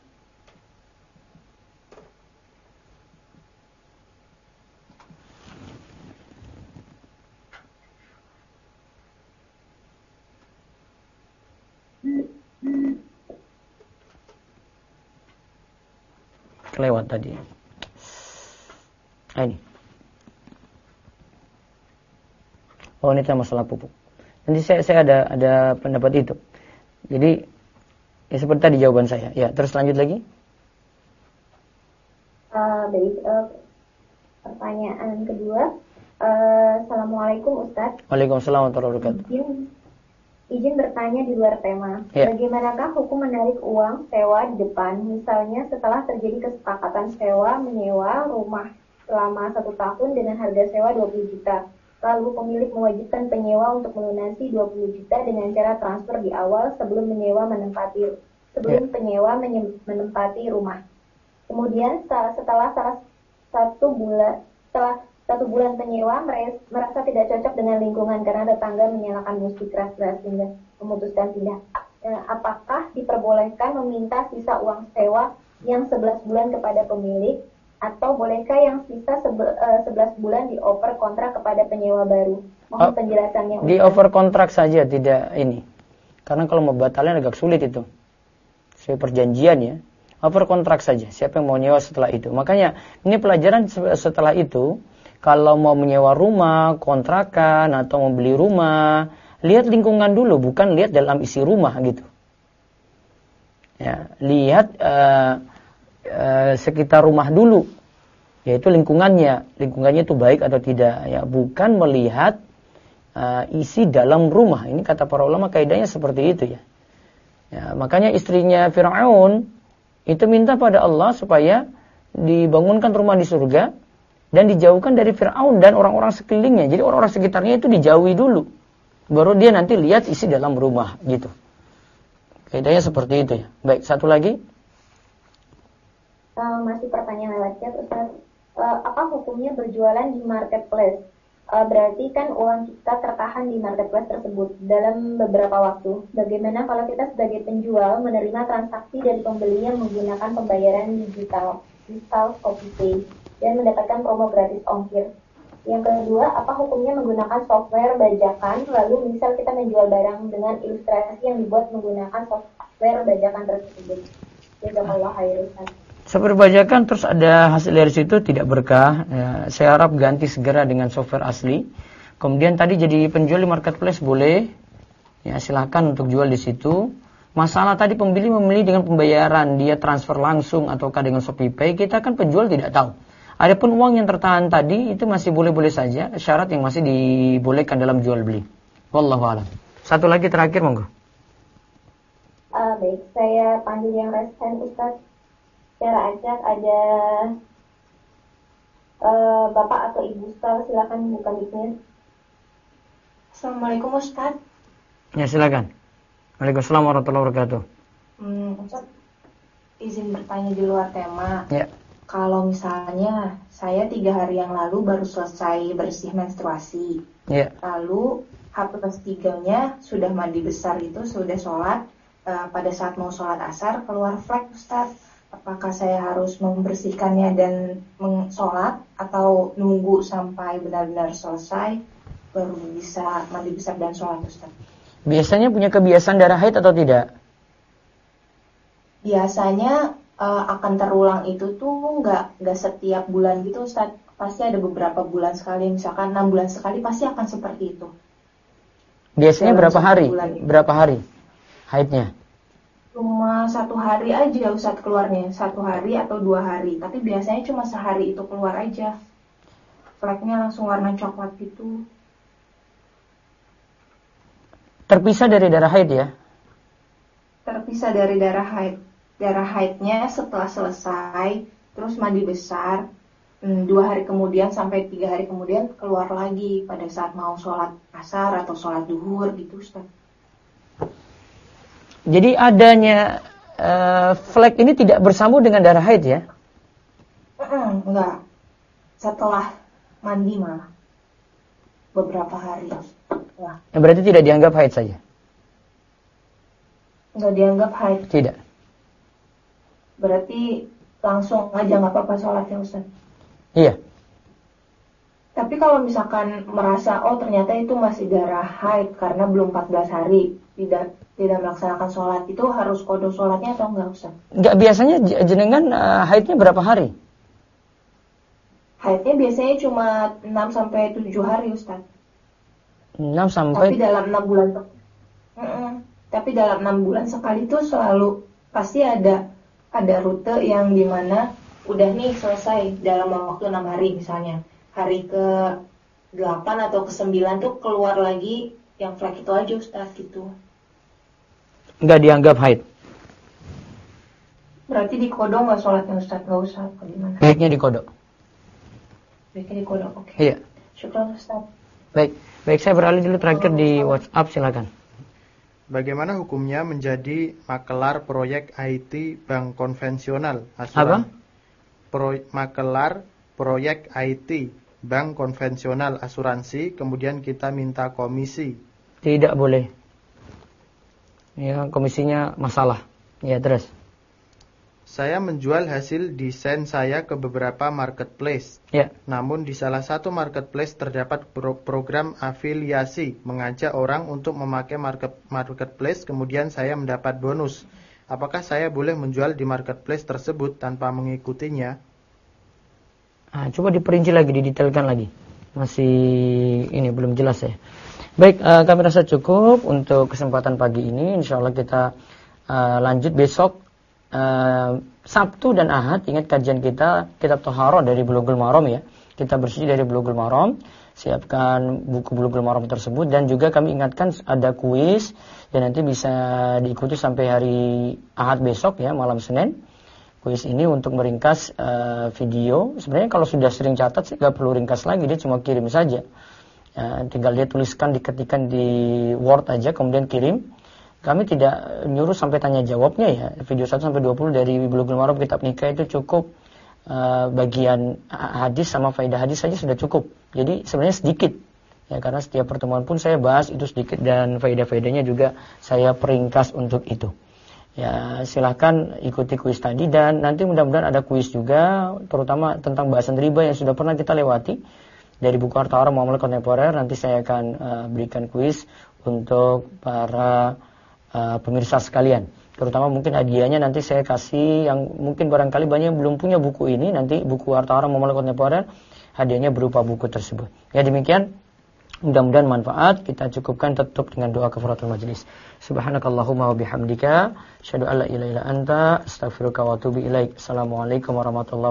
Kelewat tadi. Ini. Oh, ini masalah pupuk. Nanti saya ada pendapat itu. Jadi ya seperti tadi jawaban saya. Ya, terus lanjut lagi. Pertanyaan kedua. Assalamualaikum Ustadz. Waalaikumsalam warahmatullahi wabarakatuh. Izin bertanya di luar tema. Ya. Bagaimanakah hukum menarik uang sewa di depan? Misalnya setelah terjadi kesepakatan sewa menyewa rumah selama 1 tahun dengan harga sewa 20 juta. Lalu pemilik mewajibkan penyewa untuk melunasi 20 juta dengan cara transfer di awal sebelum penyewa menempati rumah. Kemudian setelah satu bulan penyewa merasa tidak cocok dengan lingkungan karena tetangga menyalakan musik keras-keras sehingga memutuskan pindah. Apakah diperbolehkan meminta sisa uang sewa yang 11 bulan kepada pemilik, atau bolehkah yang sisa 11 bulan di-over kontrak kepada penyewa baru? Mohon penjelasannya. Di-over kontrak saja, tidak ini. Karena kalau mau batalnya agak sulit itu. Sesuai perjanjian ya. Over kontrak saja, siapa yang mau nyewa setelah itu. Makanya ini pelajaran setelah itu. Kalau mau menyewa rumah, kontrakan, atau membeli rumah, lihat lingkungan dulu, bukan lihat dalam isi rumah gitu. Ya, lihat sekitar rumah dulu, yaitu lingkungannya itu baik atau tidak. Ya, bukan melihat isi dalam rumah. Ini kata para ulama kaidahnya seperti itu ya. Ya, makanya istrinya Fir'aun itu minta pada Allah supaya dibangunkan rumah di surga dan dijauhkan dari Fir'aun dan orang-orang sekelilingnya. Jadi orang-orang sekitarnya itu dijauhi dulu. Baru dia nanti lihat isi dalam rumah gitu. Kaidahnya seperti itu ya. Baik, satu lagi. Masih pertanyaan lewat chat, Ustaz. Apa hukumnya berjualan di marketplace? Berarti kan uang kita tertahan di marketplace tersebut dalam beberapa waktu. Bagaimana kalau kita sebagai penjual menerima transaksi dari pembeli yang menggunakan pembayaran digital Shopee dan mendapatkan promo gratis ongkir? Yang kedua, apa hukumnya menggunakan software bajakan, lalu misal kita menjual barang dengan ilustrasi yang dibuat menggunakan software bajakan tersebut? Jazakallah khairan. Software bajakan terus ada hasil dari situ tidak berkah. Ya, saya harap ganti segera dengan software asli. Kemudian tadi jadi penjual di marketplace boleh, ya silahkan untuk jual di situ. Masalah tadi pembeli memilih dengan pembayaran, dia transfer langsung ataukah dengan ShopeePay, kita kan penjual tidak tahu. Adapun uang yang tertahan tadi itu masih boleh-boleh saja, syarat yang masih dibolehkan dalam jual beli. Wallahu a'lam. Satu lagi terakhir monggo. Baik, saya panggil yang resen Ustaz. Secara acak ada Bapak atau Ibu Ustaz, silakan buka mic-nya. Assalamualaikum Ustaz. Ya silakan. Waalaikumsalam warahmatullahi wabarakatuh. Ustaz, izin bertanya di luar tema. Ya. kalau misalnya saya 3 hari yang lalu baru selesai bersih menstruasi, lalu H+3-nya sudah mandi besar itu, sudah sholat, pada saat mau sholat asar keluar flek, Ustaz. Apakah saya harus membersihkannya dan sholat atau nunggu sampai benar-benar selesai baru bisa mandi besar dan sholat, Ustaz? Biasanya punya kebiasaan darah haid atau tidak? Biasanya akan terulang itu tuh nggak setiap bulan gitu, Ustaz. Pasti ada beberapa bulan sekali, misalkan 6 bulan sekali pasti akan seperti itu. Biasanya berapa hari? Berapa hari haidnya? Cuma 1 hari aja Ustaz keluarnya, 1 hari atau 2 hari. Tapi biasanya cuma sehari itu keluar aja. Fleknya langsung warna coklat gitu. Terpisah dari darah haid ya? Terpisah dari darah haid. Darah haidnya setelah selesai, terus mandi besar, 2 hari kemudian sampai 3 hari kemudian keluar lagi pada saat mau sholat asar atau sholat duhur gitu, Ustaz. Jadi adanya flek ini tidak bersambung dengan darah haid ya? Enggak. Setelah mandi malah. Beberapa hari. Wah. Berarti tidak dianggap haid saja? Enggak dianggap haid. Tidak. Berarti langsung aja nggak apa-apa sholatnya, Ustaz? Iya. Tapi kalau misalkan merasa ternyata itu masih darah haid karena belum 14 hari tidak melaksanakan sholat, itu harus qada sholatnya atau enggak, Ustaz? Enggak, biasanya jenengan haidnya berapa hari? Haidnya biasanya cuma 6 sampai 7 hari, Ustaz. 6 sampai. Tapi dalam 6 bulan. Tapi dalam 6 bulan sekali itu selalu pasti ada rute yang dimana udah nih selesai dalam waktu 6 hari misalnya. Hari ke-8 atau ke-9 tuh keluar lagi yang flek itu aja, Ustaz, gitu. Enggak dianggap haid. Berarti dikodok nggak sholatnya, Ustaz? Nggak usah, gimana? Baiknya dikodok. Baiknya dikodok, oke. Iya. Syukran, Ustaz. Baik, saya beralih dulu terakhir di WhatsApp, silakan. Bagaimana hukumnya menjadi makelar proyek IT bank konvensional? Makelar proyek IT bank konvensional asuransi, kemudian kita minta komisi. Tidak boleh. Ya, komisinya masalah. Ya, terus. Saya menjual hasil desain saya ke beberapa marketplace. Ya. Namun di salah satu marketplace terdapat program afiliasi, mengajak orang untuk memakai marketplace, kemudian saya mendapat bonus. Apakah saya boleh menjual di marketplace tersebut tanpa mengikutinya? Coba diperinci lagi, didetailkan lagi. Masih ini belum jelas ya. Baik, kami rasa cukup untuk kesempatan pagi ini. Insya Allah kita lanjut besok Sabtu dan Ahad. Ingat kajian kita kitab Thaharah dari Bulughul Maram ya. Kita bersuci dari Bulughul Maram. Siapkan buku Bulughul Maram tersebut. Dan juga kami ingatkan ada kuis yang nanti bisa diikuti sampai hari Ahad besok ya, malam Senin. Kuis ini untuk meringkas video. Sebenarnya kalau sudah sering catat sih gak perlu ringkas lagi, dia cuma kirim saja. Tinggal dia tuliskan, diketikkan di Word aja, kemudian kirim. Kami tidak nyuruh sampai tanya jawabnya ya. Video 1 sampai 20 dari Bulughul Maram kitab nikah itu cukup, bagian hadis sama faedah hadis saja sudah cukup. Jadi sebenarnya sedikit. Ya, karena setiap pertemuan pun saya bahas itu sedikit dan faedah-faedahnya juga saya peringkas untuk itu. Ya, silahkan ikuti kuis tadi dan nanti mudah-mudahan ada kuis juga terutama tentang bahasan riba yang sudah pernah kita lewati dari buku Harta Haram Muamalah Kontemporer. Nanti saya akan berikan kuis untuk para pemirsa sekalian. Terutama mungkin hadiahnya nanti saya kasih yang mungkin barangkali banyak yang belum punya buku ini, nanti buku Harta Haram Muamalah Kontemporer hadiahnya berupa buku tersebut. Ya, demikian. Mudah-mudahan manfaat. Kita cukupkan, tutup dengan doa kafaratul majlis. Subhanakallahumma wa bihamdika asyhadu an la ilaha illa anta astaghfiruka wa atubu ilaik. Assalamualaikum warahmatullahi wabarakatuh.